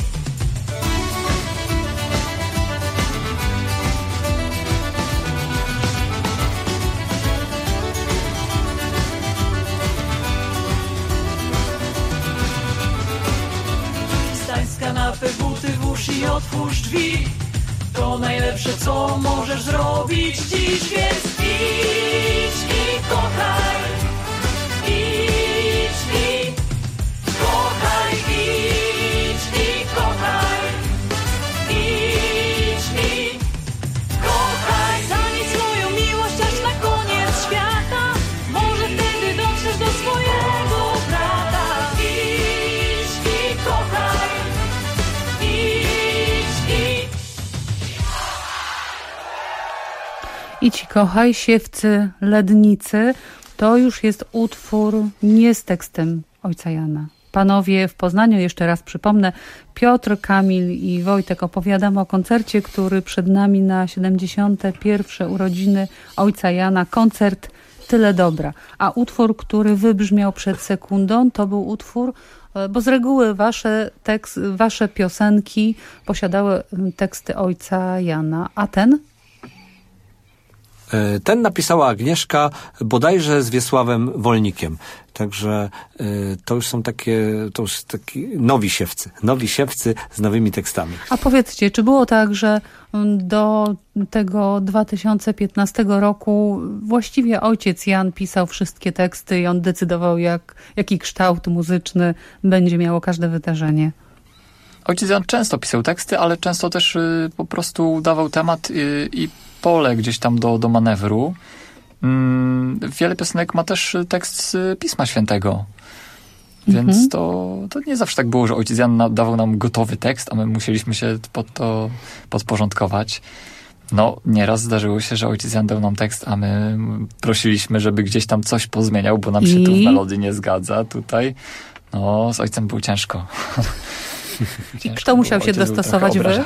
wstań z kanapy, buty włóż i otwórz drzwi. To najlepsze, co możesz zrobić dziś, więc idź i kochaj, idź i kochaj, idź i kochaj, idź i kochaj. Zanieś swoją miłość aż na koniec świata, może wtedy dotrzesz do swojego brata. Idź i kochaj, idź i Idź i kochaj, siewcy, lednicy. To już jest utwór nie z tekstem ojca Jana. Panowie w Poznaniu, jeszcze raz przypomnę, Piotr, Kamil i Wojtek opowiadamy o koncercie, który przed nami na siedemdziesiąte pierwsze urodziny ojca Jana. Koncert Tyle dobra. A utwór, który wybrzmiał przed sekundą, to był utwór, bo z reguły wasze, tekst, wasze piosenki posiadały teksty ojca Jana. A ten? Ten napisała Agnieszka, bodajże z Wiesławem Wolnikiem. Także y, to już są takie, to już taki nowi siewcy, nowi siewcy z nowymi tekstami. A powiedzcie, czy było tak, że do tego dwa tysiące piętnastego roku właściwie ojciec Jan pisał wszystkie teksty i on decydował, jak, jaki kształt muzyczny będzie miało każde wydarzenie? Ojciec Jan często pisał teksty, ale często też y, po prostu dawał temat y, i pole gdzieś tam do, do manewru. Mm, wiele piosenek ma też tekst z Pisma Świętego. Więc mhm. to, to nie zawsze tak było, że ojciec Jan na, dawał nam gotowy tekst, a my musieliśmy się pod to podporządkować. No, nieraz zdarzyło się, że ojciec Jan dał nam tekst, a my prosiliśmy, żeby gdzieś tam coś pozmieniał, bo nam się I... tu w melodii nie zgadza. Tutaj, no, z ojcem było ciężko. I kto musiał się dostosować? Wy?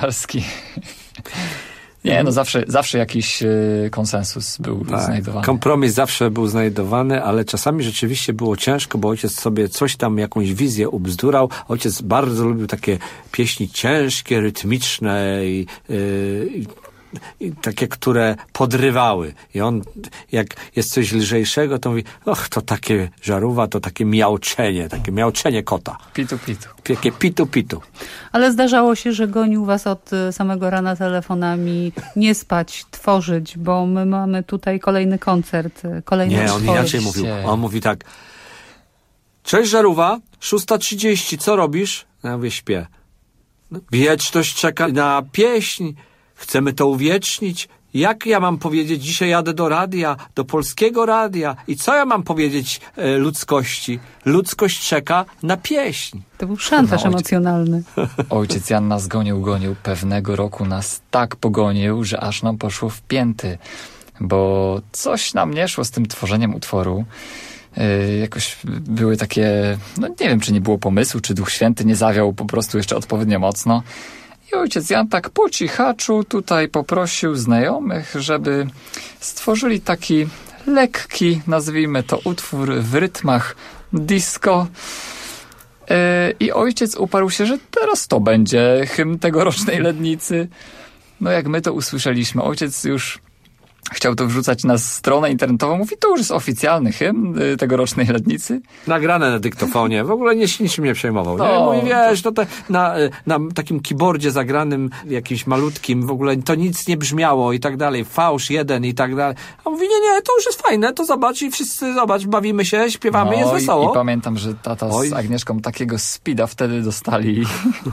Nie, no zawsze, zawsze jakiś y, konsensus był tak, znajdowany. Kompromis zawsze był znajdowany, ale czasami rzeczywiście było ciężko, bo ojciec sobie coś tam, jakąś wizję ubzdurał. Ojciec bardzo lubił takie pieśni ciężkie, rytmiczne i, y, i I takie, które podrywały. I on, jak jest coś lżejszego, to mówi, och, to takie żarówa, to takie miauczenie, takie miauczenie kota. Pitu, pitu. Takie pitu, pitu. Ale zdarzało się, że gonił was od samego rana telefonami, nie spać, tworzyć, bo my mamy tutaj kolejny koncert, kolejny Nie, on inaczej mówił. On mówi tak, cześć żarówa, szósta trzydzieści, co robisz? Ja mówię, śpię. Wieczność czeka na pieśń. Chcemy to uwiecznić. Jak ja mam powiedzieć, dzisiaj jadę do radia, do polskiego radia i co ja mam powiedzieć e, ludzkości? Ludzkość czeka na pieśń. To był szantaż no, emocjonalny. Ojciec Jan nas gonił, gonił. Pewnego roku nas tak pogonił, że aż nam poszło w pięty. Bo coś nam nie szło z tym tworzeniem utworu. Yy, jakoś były takie, no nie wiem, czy nie było pomysłu, czy Duch Święty nie zawiał po prostu jeszcze odpowiednio mocno. I ojciec Jan tak po cichaczu tutaj poprosił znajomych, żeby stworzyli taki lekki, nazwijmy to, utwór w rytmach disco. Yy, I ojciec uparł się, że teraz to będzie hymn tegorocznej Lednicy. No jak my to usłyszeliśmy, ojciec już chciał to wrzucać na stronę internetową. Mówi, to już jest oficjalny hymn tegorocznej Letnicy. Nagrane na dyktofonie. W ogóle nie, niczym nie przejmował. Nie? No, Mówi, wiesz, to te, na, na takim keyboardzie zagranym, jakimś malutkim, w ogóle to nic nie brzmiało i tak dalej. Fałsz jeden i tak dalej. A mówi, nie, nie, to już jest fajne, to zobacz i wszyscy, zobacz, bawimy się, śpiewamy, no, jest wesoło. I, I pamiętam, że tata Oj. z Agnieszką takiego speeda wtedy dostali...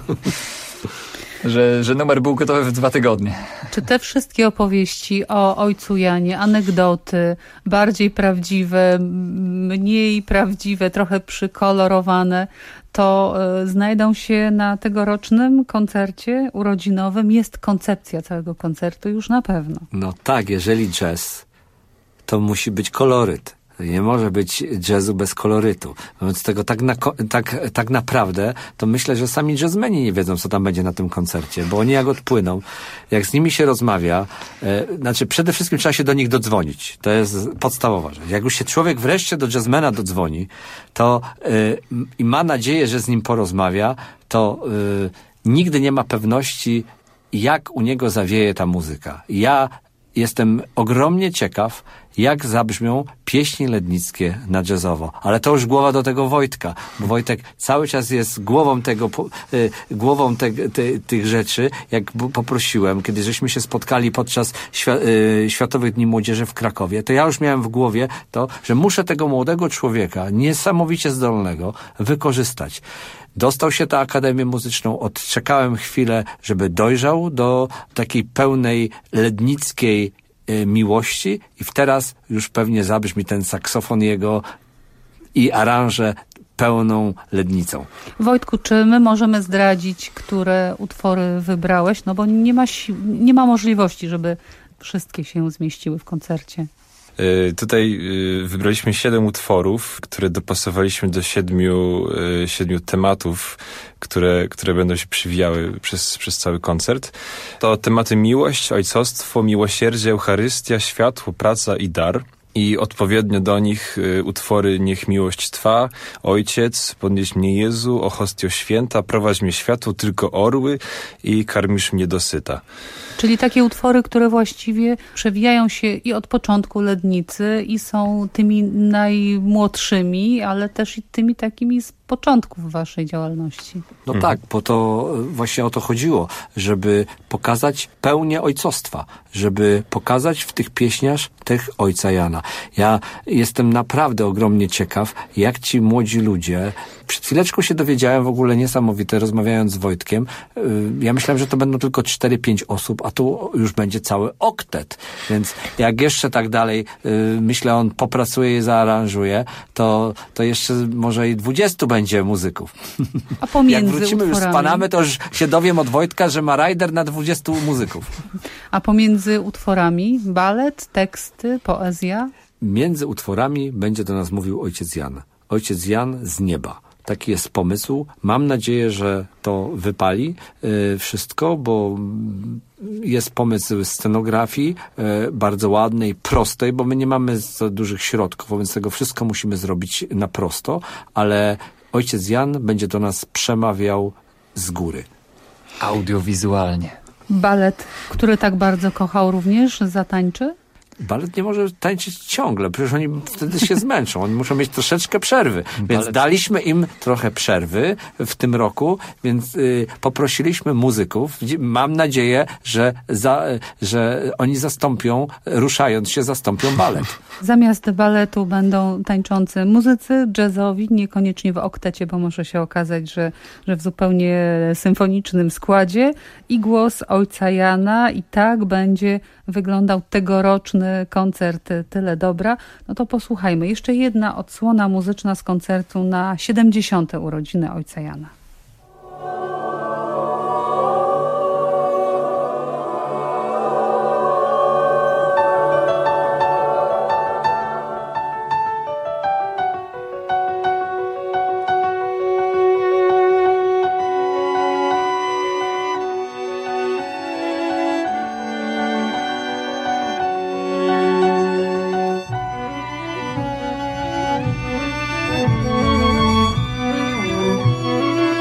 Że, że numer był gotowy w dwa tygodnie. Czy te wszystkie opowieści o ojcu Janie, anegdoty, bardziej prawdziwe, mniej prawdziwe, trochę przykolorowane, to y, znajdą się na tegorocznym koncercie urodzinowym? Jest koncepcja całego koncertu już na pewno. No tak, jeżeli jazz, to musi być koloryt. Nie może być jazzu bez kolorytu. Wobec tego tak, na, tak, tak naprawdę to myślę, że sami jazzmeni nie wiedzą, co tam będzie na tym koncercie, bo oni jak odpłyną, jak z nimi się rozmawia, e, znaczy przede wszystkim trzeba się do nich dodzwonić. To jest podstawowa rzecz. Jak już się człowiek wreszcie do jazzmena dodzwoni, to e, i ma nadzieję, że z nim porozmawia, to e, nigdy nie ma pewności, jak u niego zawieje ta muzyka. Ja jestem ogromnie ciekaw, jak zabrzmią pieśni lednickie na jazzowo. Ale to już głowa do tego Wojtka, bo Wojtek cały czas jest głową tego, y, głową te, te, tych rzeczy, jak poprosiłem, kiedy żeśmy się spotkali podczas świ y, Światowych Dni Młodzieży w Krakowie, to ja już miałem w głowie to, że muszę tego młodego człowieka, niesamowicie zdolnego, wykorzystać. Dostał się na Akademię Muzyczną, odczekałem chwilę, żeby dojrzał do takiej pełnej lednickiej y, miłości i teraz już pewnie zabrzmi ten saksofon jego i aranże pełną lednicą. Wojtku, czy my możemy zdradzić, które utwory wybrałeś? No bo nie ma, si nie ma możliwości, żeby wszystkie się zmieściły w koncercie. Tutaj wybraliśmy siedem utworów, które dopasowaliśmy do siedmiu, siedmiu tematów, które, które będą się przywijały przez, przez cały koncert. To tematy miłość, ojcostwo, miłosierdzie, Eucharystia, światło, praca i dar. I odpowiednio do nich utwory Niech miłość Twa, Ojciec, Podnieś mnie Jezu, O hostio święta, Prowadź mnie światło, Tylko orły i Karmisz mnie dosyta. Czyli takie utwory, które właściwie przewijają się i od początku Lednicy i są tymi najmłodszymi, ale też i tymi takimi z początków waszej działalności. No mhm. tak, bo to właśnie o to chodziło, żeby pokazać pełnię ojcostwa, żeby pokazać w tych pieśniach tych ojca Jana. Ja jestem naprawdę ogromnie ciekaw, jak ci młodzi ludzie, przed chwileczką się dowiedziałem w ogóle niesamowite, rozmawiając z Wojtkiem, ja myślałem, że to będą tylko cztery pięć osób, a tu już będzie cały oktet, więc jak jeszcze tak dalej, myślę, on popracuje i zaaranżuje, to, to jeszcze może i dwudziestu będzie muzyków. A pomiędzy jak wrócimy utworami... już z Panamy, to już się dowiem od Wojtka, że ma rider na dwudziestu muzyków. A pomiędzy utworami balet, teksty, poezja? Między utworami będzie do nas mówił ojciec Jan. Ojciec Jan z nieba. Taki jest pomysł. Mam nadzieję, że to wypali yy, wszystko, bo jest pomysł scenografii yy, bardzo ładnej, prostej, bo my nie mamy za dużych środków, wobec tego wszystko musimy zrobić na prosto, ale ojciec Jan będzie do nas przemawiał z góry. Audiowizualnie. Balet, który tak bardzo kochał, również zatańczy? Balet nie może tańczyć ciągle, przecież oni wtedy się zmęczą, oni muszą mieć troszeczkę przerwy, więc Balet. daliśmy im trochę przerwy w tym roku, więc y, poprosiliśmy muzyków, mam nadzieję, że, za, że oni zastąpią, ruszając się, zastąpią balet. Zamiast baletu będą tańczący muzycy jazzowi, niekoniecznie w oktecie, bo może się okazać, że, że w zupełnie symfonicznym składzie i głos ojca Jana i tak będzie wyglądał tegoroczny koncert Tyle Dobra. No to posłuchajmy. Jeszcze jedna odsłona muzyczna z koncertu na siedemdziesiąte urodziny ojca Jana. Thank you.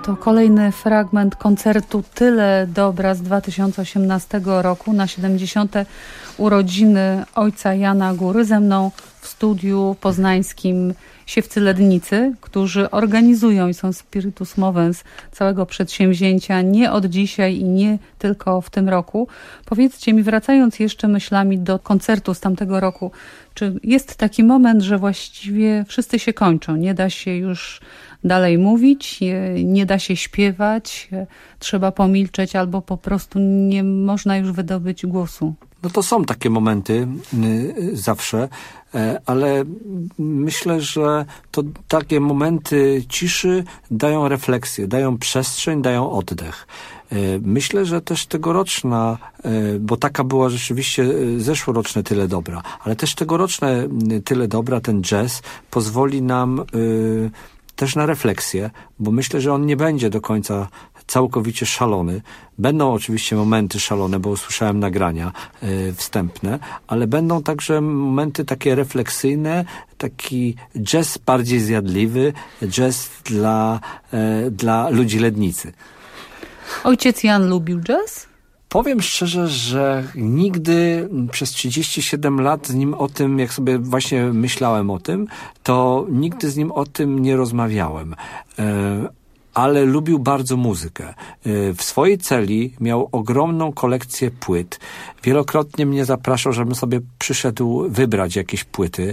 To kolejny fragment koncertu Tyle Dobra z dwa tysiące osiemnastego roku na siedemdziesiąte urodziny ojca Jana Góry. Ze mną w studiu poznańskim siewcy Lednicy, którzy organizują i są spiritus movens całego przedsięwzięcia nie od dzisiaj i nie tylko w tym roku. Powiedzcie mi, wracając jeszcze myślami do koncertu z tamtego roku, czy jest taki moment, że właściwie wszyscy się kończą, nie da się już dalej mówić, nie da się śpiewać, trzeba pomilczeć albo po prostu nie można już wydobyć głosu? No to są takie momenty y, zawsze, y, ale myślę, że to takie momenty ciszy dają refleksję, dają przestrzeń, dają oddech. Y, myślę, że też tegoroczna, y, bo taka była rzeczywiście y, zeszłoroczne Tyle Dobra, ale też tegoroczne y, Tyle Dobra, ten jazz pozwoli nam y, też na refleksję, bo myślę, że on nie będzie do końca całkowicie szalony. Będą oczywiście momenty szalone, bo usłyszałem nagrania y, wstępne, ale będą także momenty takie refleksyjne, taki jazz bardziej zjadliwy, jazz dla, y, dla ludzi Lednicy. Ojciec Jan lubił jazz? Powiem szczerze, że nigdy przez trzydzieści siedem lat z nim o tym, jak sobie właśnie myślałem o tym, to nigdy z nim o tym nie rozmawiałem. Ale lubił bardzo muzykę. W swojej celi miał ogromną kolekcję płyt. Wielokrotnie mnie zapraszał, żebym sobie przyszedł wybrać jakieś płyty.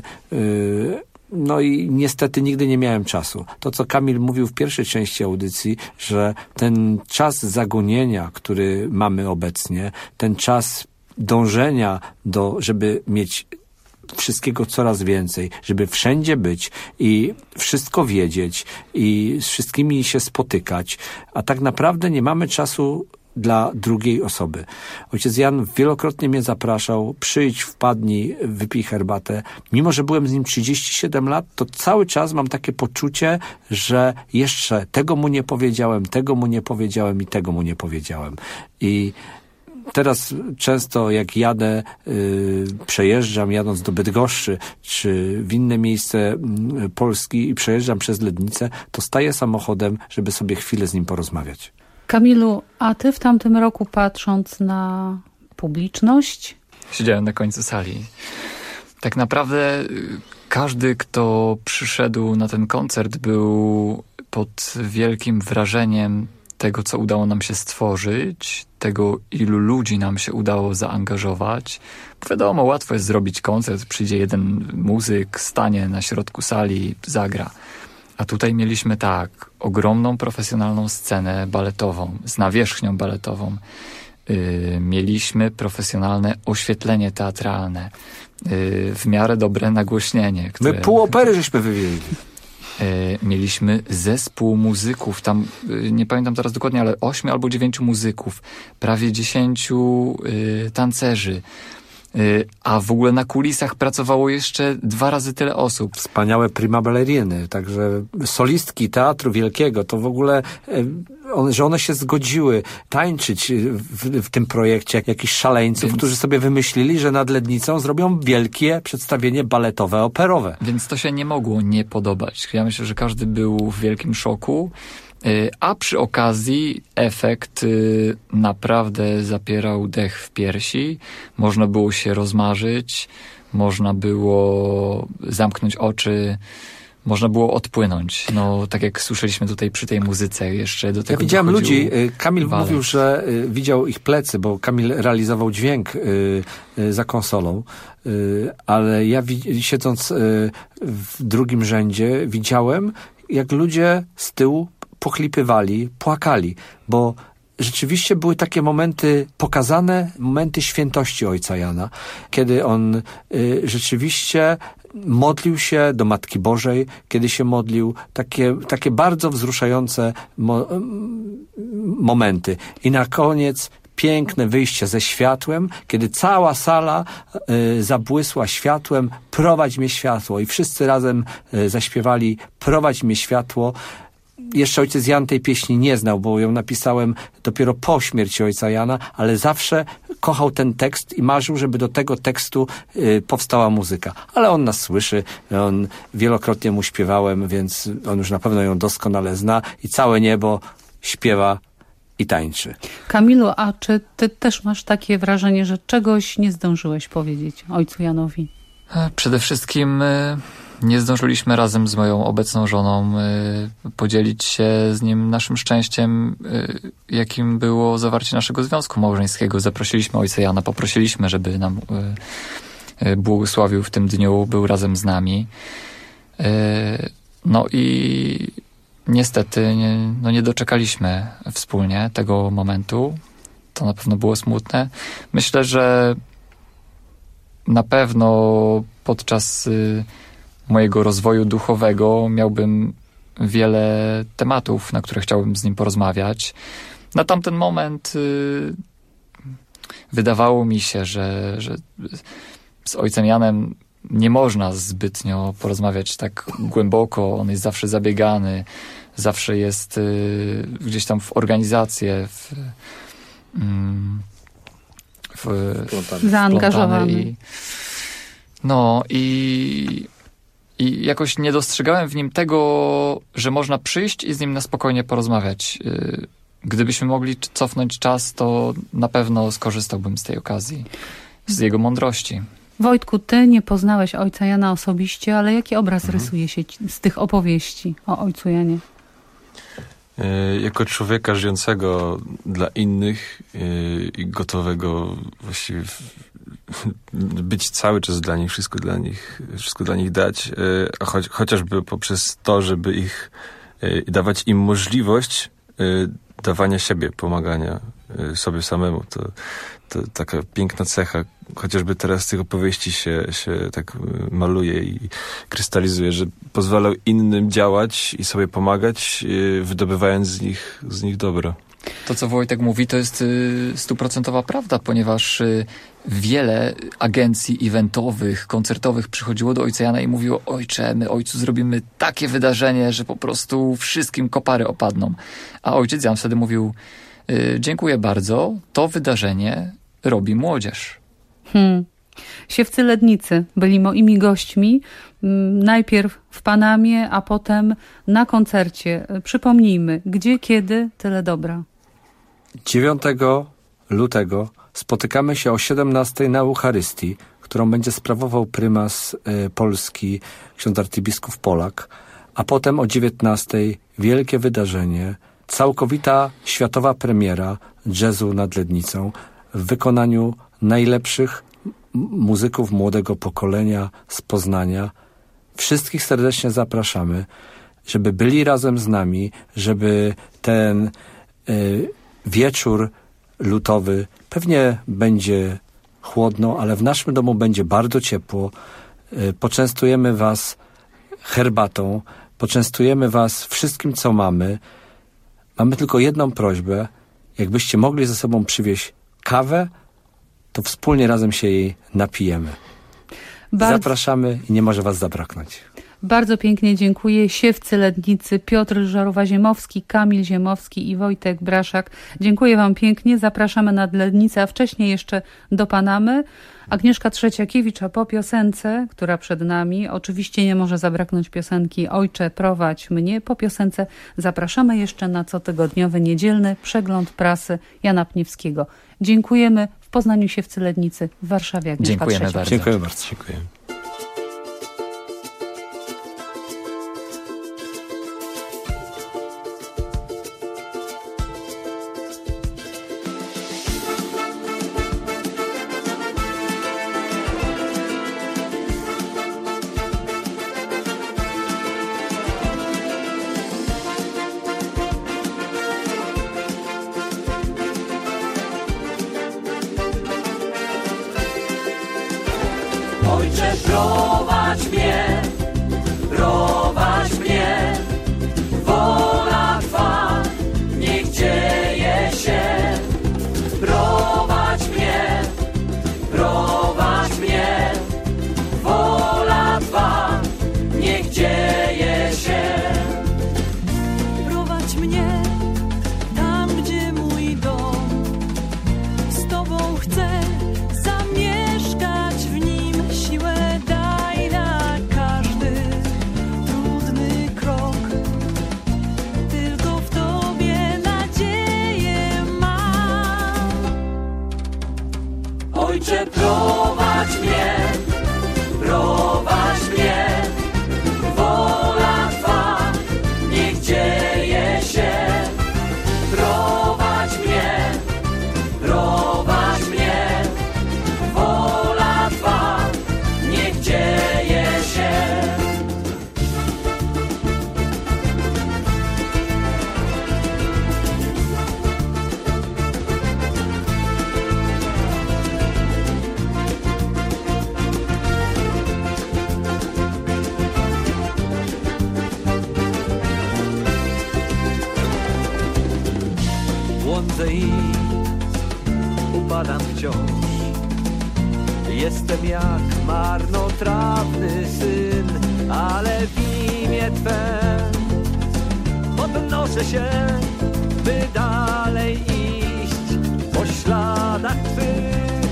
No i niestety nigdy nie miałem czasu. To, co Kamil mówił w pierwszej części audycji, że ten czas zagonienia, który mamy obecnie, ten czas dążenia do, żeby mieć wszystkiego coraz więcej, żeby wszędzie być i wszystko wiedzieć i z wszystkimi się spotykać, a tak naprawdę nie mamy czasu dla drugiej osoby. Ojciec Jan wielokrotnie mnie zapraszał, przyjdź, wpadnij, wypij herbatę. Mimo że byłem z nim trzydzieści siedem lat, to cały czas mam takie poczucie, że jeszcze tego mu nie powiedziałem, tego mu nie powiedziałem i tego mu nie powiedziałem. I teraz często jak jadę, yy, przejeżdżam jadąc do Bydgoszczy czy w inne miejsce yy, Polski i przejeżdżam przez Lednicę, to staję samochodem, żeby sobie chwilę z nim porozmawiać. Kamilu, a ty w tamtym roku, patrząc na publiczność? Siedziałem na końcu sali. Tak naprawdę każdy, kto przyszedł na ten koncert, był pod wielkim wrażeniem tego, co udało nam się stworzyć, tego, ilu ludzi nam się udało zaangażować. Bo wiadomo, łatwo jest zrobić koncert, przyjdzie jeden muzyk, stanie na środku sali, zagra. A tutaj mieliśmy tak, ogromną profesjonalną scenę baletową, z nawierzchnią baletową. Yy, mieliśmy profesjonalne oświetlenie teatralne, yy, w miarę dobre nagłośnienie. Które... My pół opery żeśmy wywieźli. Yy, mieliśmy zespół muzyków, tam yy, nie pamiętam teraz dokładnie, ale ośmiu albo dziewięciu muzyków, prawie dziesięciu yy, tancerzy. A w ogóle na kulisach pracowało jeszcze dwa razy tyle osób. Wspaniałe prima balleriny, także solistki Teatru Wielkiego, to w ogóle, one, że one się zgodziły tańczyć w, w tym projekcie jakichś szaleńców, Więc... którzy sobie wymyślili, że nad Lednicą zrobią wielkie przedstawienie baletowe, operowe. Więc to się nie mogło nie podobać. Ja myślę, że każdy był w wielkim szoku. A przy okazji efekt naprawdę zapierał dech w piersi. Można było się rozmarzyć, można było zamknąć oczy, można było odpłynąć. No, tak jak słyszeliśmy tutaj przy tej muzyce jeszcze do tego. Ja widziałem ludzi, Kamil walec. Mówił, że widział ich plecy, bo Kamil realizował dźwięk za konsolą, ale ja siedząc w drugim rzędzie widziałem, jak ludzie z tyłu pochlipywali, płakali, bo rzeczywiście były takie momenty pokazane, momenty świętości ojca Jana, kiedy on y, rzeczywiście modlił się do Matki Bożej, kiedy się modlił, takie, takie bardzo wzruszające mo- momenty. I na koniec piękne wyjście ze światłem, kiedy cała sala y, zabłysła światłem, prowadź mnie światło, i wszyscy razem y, zaśpiewali prowadź mnie światło. Jeszcze ojciec Jan tej pieśni nie znał, bo ją napisałem dopiero po śmierci ojca Jana, ale zawsze kochał ten tekst i marzył, żeby do tego tekstu y, powstała muzyka. Ale on nas słyszy, on wielokrotnie mu śpiewałem, więc on już na pewno ją doskonale zna i całe niebo śpiewa i tańczy. Kamilu, a czy ty też masz takie wrażenie, że czegoś nie zdążyłeś powiedzieć ojcu Janowi? Przede wszystkim nie zdążyliśmy razem z moją obecną żoną podzielić się z nim naszym szczęściem, jakim było zawarcie naszego związku małżeńskiego. Zaprosiliśmy ojca Jana, poprosiliśmy, żeby nam błogosławił w tym dniu, był razem z nami. No i niestety nie, no nie doczekaliśmy wspólnie tego momentu. To na pewno było smutne. Myślę, że na pewno podczas y, mojego rozwoju duchowego miałbym wiele tematów, na które chciałbym z nim porozmawiać. Na tamten moment y, wydawało mi się, że, że z ojcem Janem nie można zbytnio porozmawiać tak głęboko. On jest zawsze zabiegany, zawsze jest y, gdzieś tam w organizację, w, mm, w, w zaangażowany. I, no i, i jakoś nie dostrzegałem w nim tego, że można przyjść i z nim na spokojnie porozmawiać. Y, gdybyśmy mogli cofnąć czas, to na pewno skorzystałbym z tej okazji, z jego mądrości. Wojtku, ty nie poznałeś ojca Jana osobiście, ale jaki obraz Mhm. rysuje się ci z tych opowieści o ojcu Janie? E, Jako człowieka żyjącego dla innych e, i gotowego właściwie w- być cały czas dla nich, wszystko dla nich, wszystko dla nich dać, e, a choć, chociażby poprzez to, żeby ich e, dawać im możliwość e, dawania siebie, pomagania e, sobie samemu. To, to taka piękna cecha, chociażby teraz z tych opowieści się, się tak e, maluje i krystalizuje, że pozwalał innym działać i sobie pomagać, e, wydobywając z nich, z nich dobro. To, co Wojtek mówi, to jest y, stuprocentowa prawda, ponieważ y, wiele agencji eventowych, koncertowych przychodziło do ojca Jana i mówiło: ojcze, my ojcu zrobimy takie wydarzenie, że po prostu wszystkim kopary opadną. A ojciec Jan wtedy mówił: y, dziękuję bardzo, to wydarzenie robi młodzież. Hmm. Siewcy Lednicy byli moimi gośćmi. Mm, Najpierw w Panamie, a potem na koncercie. Przypomnijmy, gdzie, kiedy, tyle dobra. dziewiątego lutego spotykamy się o siedemnastej na Eucharystii, którą będzie sprawował prymas y, Polski, ksiądz arcybiskup Polak, a potem o dziewiętnastej wielkie wydarzenie, całkowita światowa premiera jazzu nad Lednicą w wykonaniu najlepszych m- muzyków młodego pokolenia z Poznania. Wszystkich serdecznie zapraszamy, żeby byli razem z nami, żeby ten y, wieczór lutowy, pewnie będzie chłodno, ale w naszym domu będzie bardzo ciepło. Y, poczęstujemy was herbatą, poczęstujemy was wszystkim, co mamy. Mamy tylko jedną prośbę. Jakbyście mogli ze sobą przywieźć kawę, to wspólnie razem się jej napijemy. Bardzo- Zapraszamy i nie może was zabraknąć. Bardzo pięknie dziękuję. Siewcy Lednicy, Piotr Żarowa-Ziemowski, Kamil Ziemowski i Wojtek Braszak. Dziękuję wam pięknie. Zapraszamy nad Lednicę, a wcześniej jeszcze do Panamy. Agnieszka Trzeciakiewicz, a po piosence, która przed nami, oczywiście nie może zabraknąć piosenki Ojcze, prowadź mnie. Po piosence zapraszamy jeszcze na cotygodniowy niedzielny przegląd prasy Jana Pniewskiego. Dziękujemy. W Poznaniu Siewcy Lednicy, w Warszawie Agnieszka Dziękujemy Trzeciak. bardzo. Dziękuję bardzo. Dziękuję. Ojcze, prowadź mnie, prowadź mnie, wola Twa niech dzieje się. Prowadź mnie, prowadź mnie, wola Twa niech dzieje się. Prowadź mnie tam, gdzie mój dom. Z Tobą chcę zamieszkać w nim. Siłę daj na Ojcze, prowadź mnie, prowadź mnie, wola Twa niech dzieje się. Prowadź mnie, prowadź mnie, wola Twa niech dzieje się. Błądzę i upadam wciąż. Jestem jak marnotrawny syn, ale w imię Twe podnoszę się, by dalej iść po śladach Twych.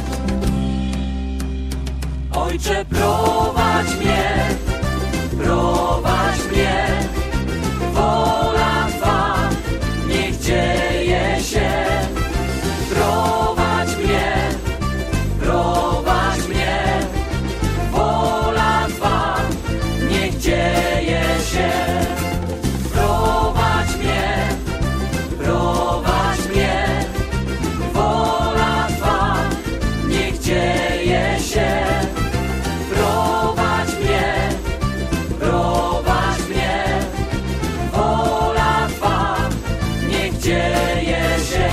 Ojcze, prowadź mnie, prowadź mnie, wola Twa niech dzieje się. Prowadź mnie, prowadź mnie, wola Twa niech dzieje się. Prowadź mnie, prowadź mnie, wola Twa niech dzieje się. Prowadź mnie, prowadź mnie, wola Twa niech dzieje się.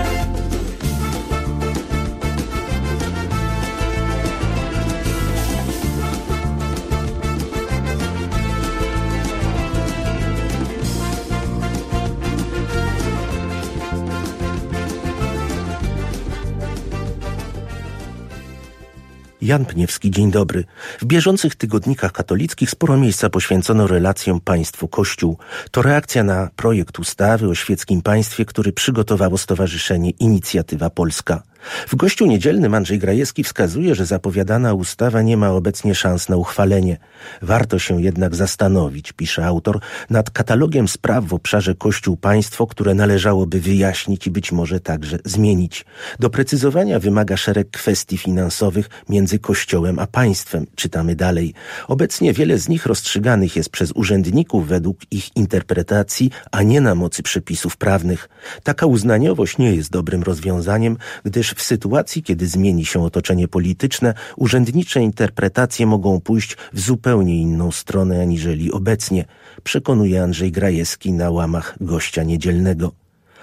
Jan Pniewski, dzień dobry. W bieżących tygodnikach katolickich sporo miejsca poświęcono relacjom Państwo-Kościół. To reakcja na projekt ustawy o świeckim państwie, który przygotowało Stowarzyszenie Inicjatywa Polska. W gościu niedzielnym Andrzej Grajewski wskazuje, że zapowiadana ustawa nie ma obecnie szans na uchwalenie. Warto się jednak zastanowić, pisze autor, nad katalogiem spraw w obszarze Kościół-Państwo, które należałoby wyjaśnić i być może także zmienić. Doprecyzowania wymaga szereg kwestii finansowych między Kościołem a państwem. Czytamy dalej. Obecnie wiele z nich rozstrzyganych jest przez urzędników według ich interpretacji, a nie na mocy przepisów prawnych. Taka uznaniowość nie jest dobrym rozwiązaniem, gdyż w sytuacji, kiedy zmieni się otoczenie polityczne, urzędnicze interpretacje mogą pójść w zupełnie inną stronę aniżeli obecnie, przekonuje Andrzej Grajewski na łamach gościa niedzielnego.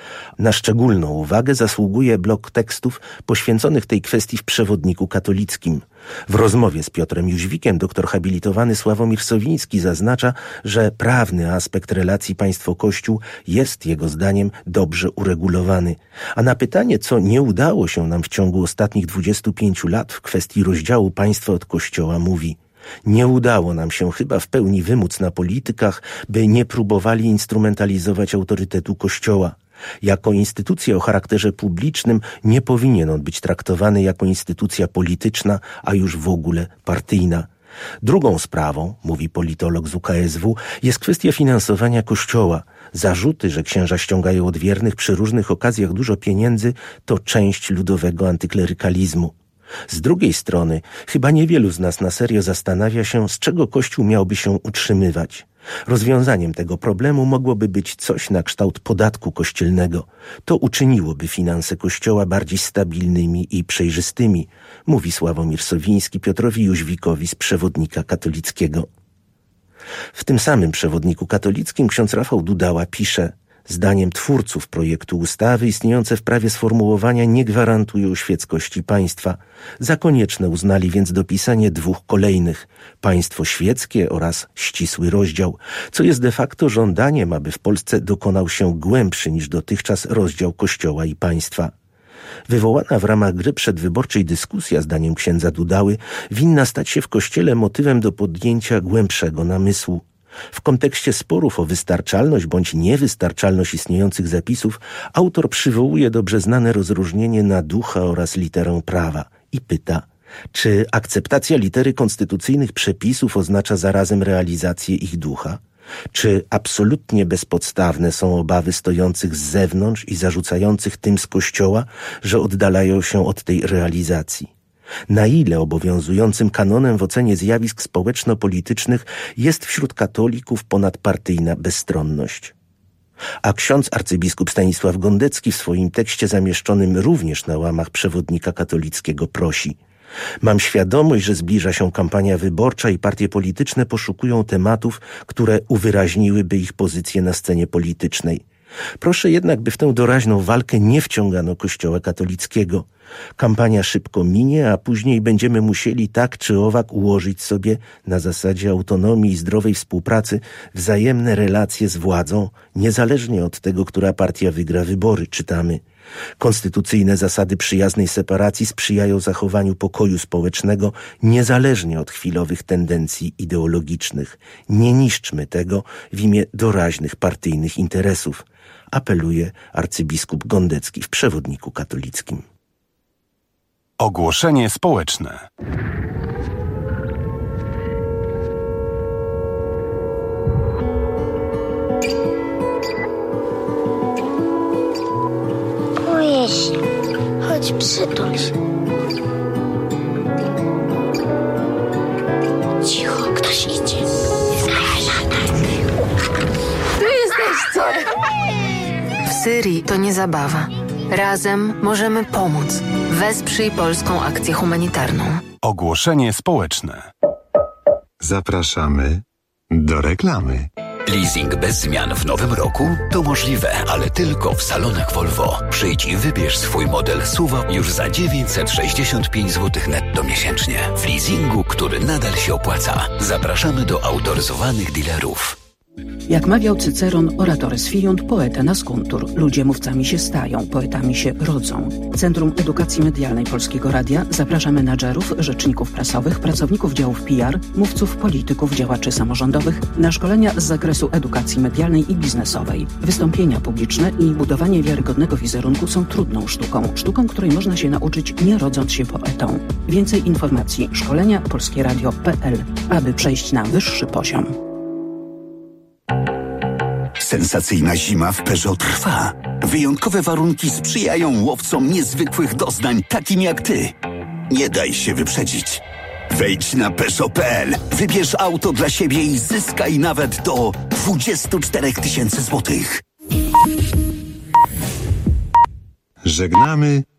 Na szczególną uwagę zasługuje blok tekstów poświęconych tej kwestii w przewodniku katolickim. W rozmowie z Piotrem Jóźwikiem doktor habilitowany Sławomir Sowiński zaznacza, że prawny aspekt relacji państwo-kościół jest jego zdaniem dobrze uregulowany. A na pytanie, co nie udało się nam w ciągu ostatnich dwudziestu pięciu lat w kwestii rozdziału państwa od kościoła, mówi: nie udało nam się chyba w pełni wymóc na politykach, by nie próbowali instrumentalizować autorytetu Kościoła. Jako instytucja o charakterze publicznym nie powinien on być traktowany jako instytucja polityczna, a już w ogóle partyjna. Drugą sprawą, mówi politolog z U K S W, jest kwestia finansowania Kościoła. Zarzuty, że księża ściągają od wiernych przy różnych okazjach dużo pieniędzy, to część ludowego antyklerykalizmu. Z drugiej strony, chyba niewielu z nas na serio zastanawia się, z czego Kościół miałby się utrzymywać. Rozwiązaniem tego problemu mogłoby być coś na kształt podatku kościelnego. To uczyniłoby finanse Kościoła bardziej stabilnymi i przejrzystymi, mówi Sławomir Sowiński Piotrowi Jóźwikowi z przewodnika katolickiego. W tym samym przewodniku katolickim ksiądz Rafał Dudała pisze: zdaniem twórców projektu ustawy istniejące w prawie sformułowania nie gwarantują świeckości państwa. Za konieczne uznali więc dopisanie dwóch kolejnych: państwo świeckie oraz ścisły rozdział, co jest de facto żądaniem, aby w Polsce dokonał się głębszy niż dotychczas rozdział Kościoła i państwa. Wywołana w ramach gry przedwyborczej dyskusja, zdaniem księdza Dudały, winna stać się w Kościele motywem do podjęcia głębszego namysłu. W kontekście sporów o wystarczalność bądź niewystarczalność istniejących zapisów autor przywołuje dobrze znane rozróżnienie na ducha oraz literę prawa i pyta: czy akceptacja litery konstytucyjnych przepisów oznacza zarazem realizację ich ducha? Czy absolutnie bezpodstawne są obawy stojących z zewnątrz i zarzucających tym z Kościoła, że oddalają się od tej realizacji? Na ile obowiązującym kanonem w ocenie zjawisk społeczno-politycznych jest wśród katolików ponadpartyjna bezstronność? A ksiądz arcybiskup Stanisław Gondecki w swoim tekście zamieszczonym również na łamach przewodnika katolickiego prosi: mam świadomość, że zbliża się kampania wyborcza i partie polityczne poszukują tematów, które uwyraźniłyby ich pozycję na scenie politycznej. Proszę jednak, by w tę doraźną walkę nie wciągano Kościoła katolickiego. Kampania szybko minie, a później będziemy musieli tak czy owak ułożyć sobie na zasadzie autonomii i zdrowej współpracy wzajemne relacje z władzą, niezależnie od tego, która partia wygra wybory, czytamy. Konstytucyjne zasady przyjaznej separacji sprzyjają zachowaniu pokoju społecznego niezależnie od chwilowych tendencji ideologicznych. Nie niszczmy tego w imię doraźnych partyjnych interesów, apeluje arcybiskup Gondecki w przewodniku katolickim. Ogłoszenie społeczne. Boję się. Chodź, przytul się. Cicho, ktoś idzie. Tu jesteście! W Syrii to nie zabawa. Razem możemy pomóc. Wesprzyj polską akcję humanitarną. Ogłoszenie społeczne. Zapraszamy do reklamy. Leasing bez zmian w nowym roku? To możliwe, ale tylko w salonach Volvo. Przyjdź i wybierz swój model S U V już za dziewięćset sześćdziesiąt pięć złotych netto miesięcznie. W leasingu, który nadal się opłaca. Zapraszamy do autoryzowanych dealerów. Jak mawiał Cyceron, oratores fiunt, poeta nascuntur. Ludzie mówcami się stają, poetami się rodzą. Centrum Edukacji Medialnej Polskiego Radia zaprasza menadżerów, rzeczników prasowych, pracowników działów P R, mówców, polityków, działaczy samorządowych na szkolenia z zakresu edukacji medialnej i biznesowej. Wystąpienia publiczne i budowanie wiarygodnego wizerunku są trudną sztuką. Sztuką, której można się nauczyć, nie rodząc się poetą. Więcej informacji szkolenia polskieradio kropka p l, aby przejść na wyższy poziom. Sensacyjna zima w Peugeot trwa. Wyjątkowe warunki sprzyjają łowcom niezwykłych doznań, takim jak ty. Nie daj się wyprzedzić. Wejdź na Peugeot kropka p l, wybierz auto dla siebie i zyskaj nawet do dwadzieścia cztery tysiące złotych. Żegnamy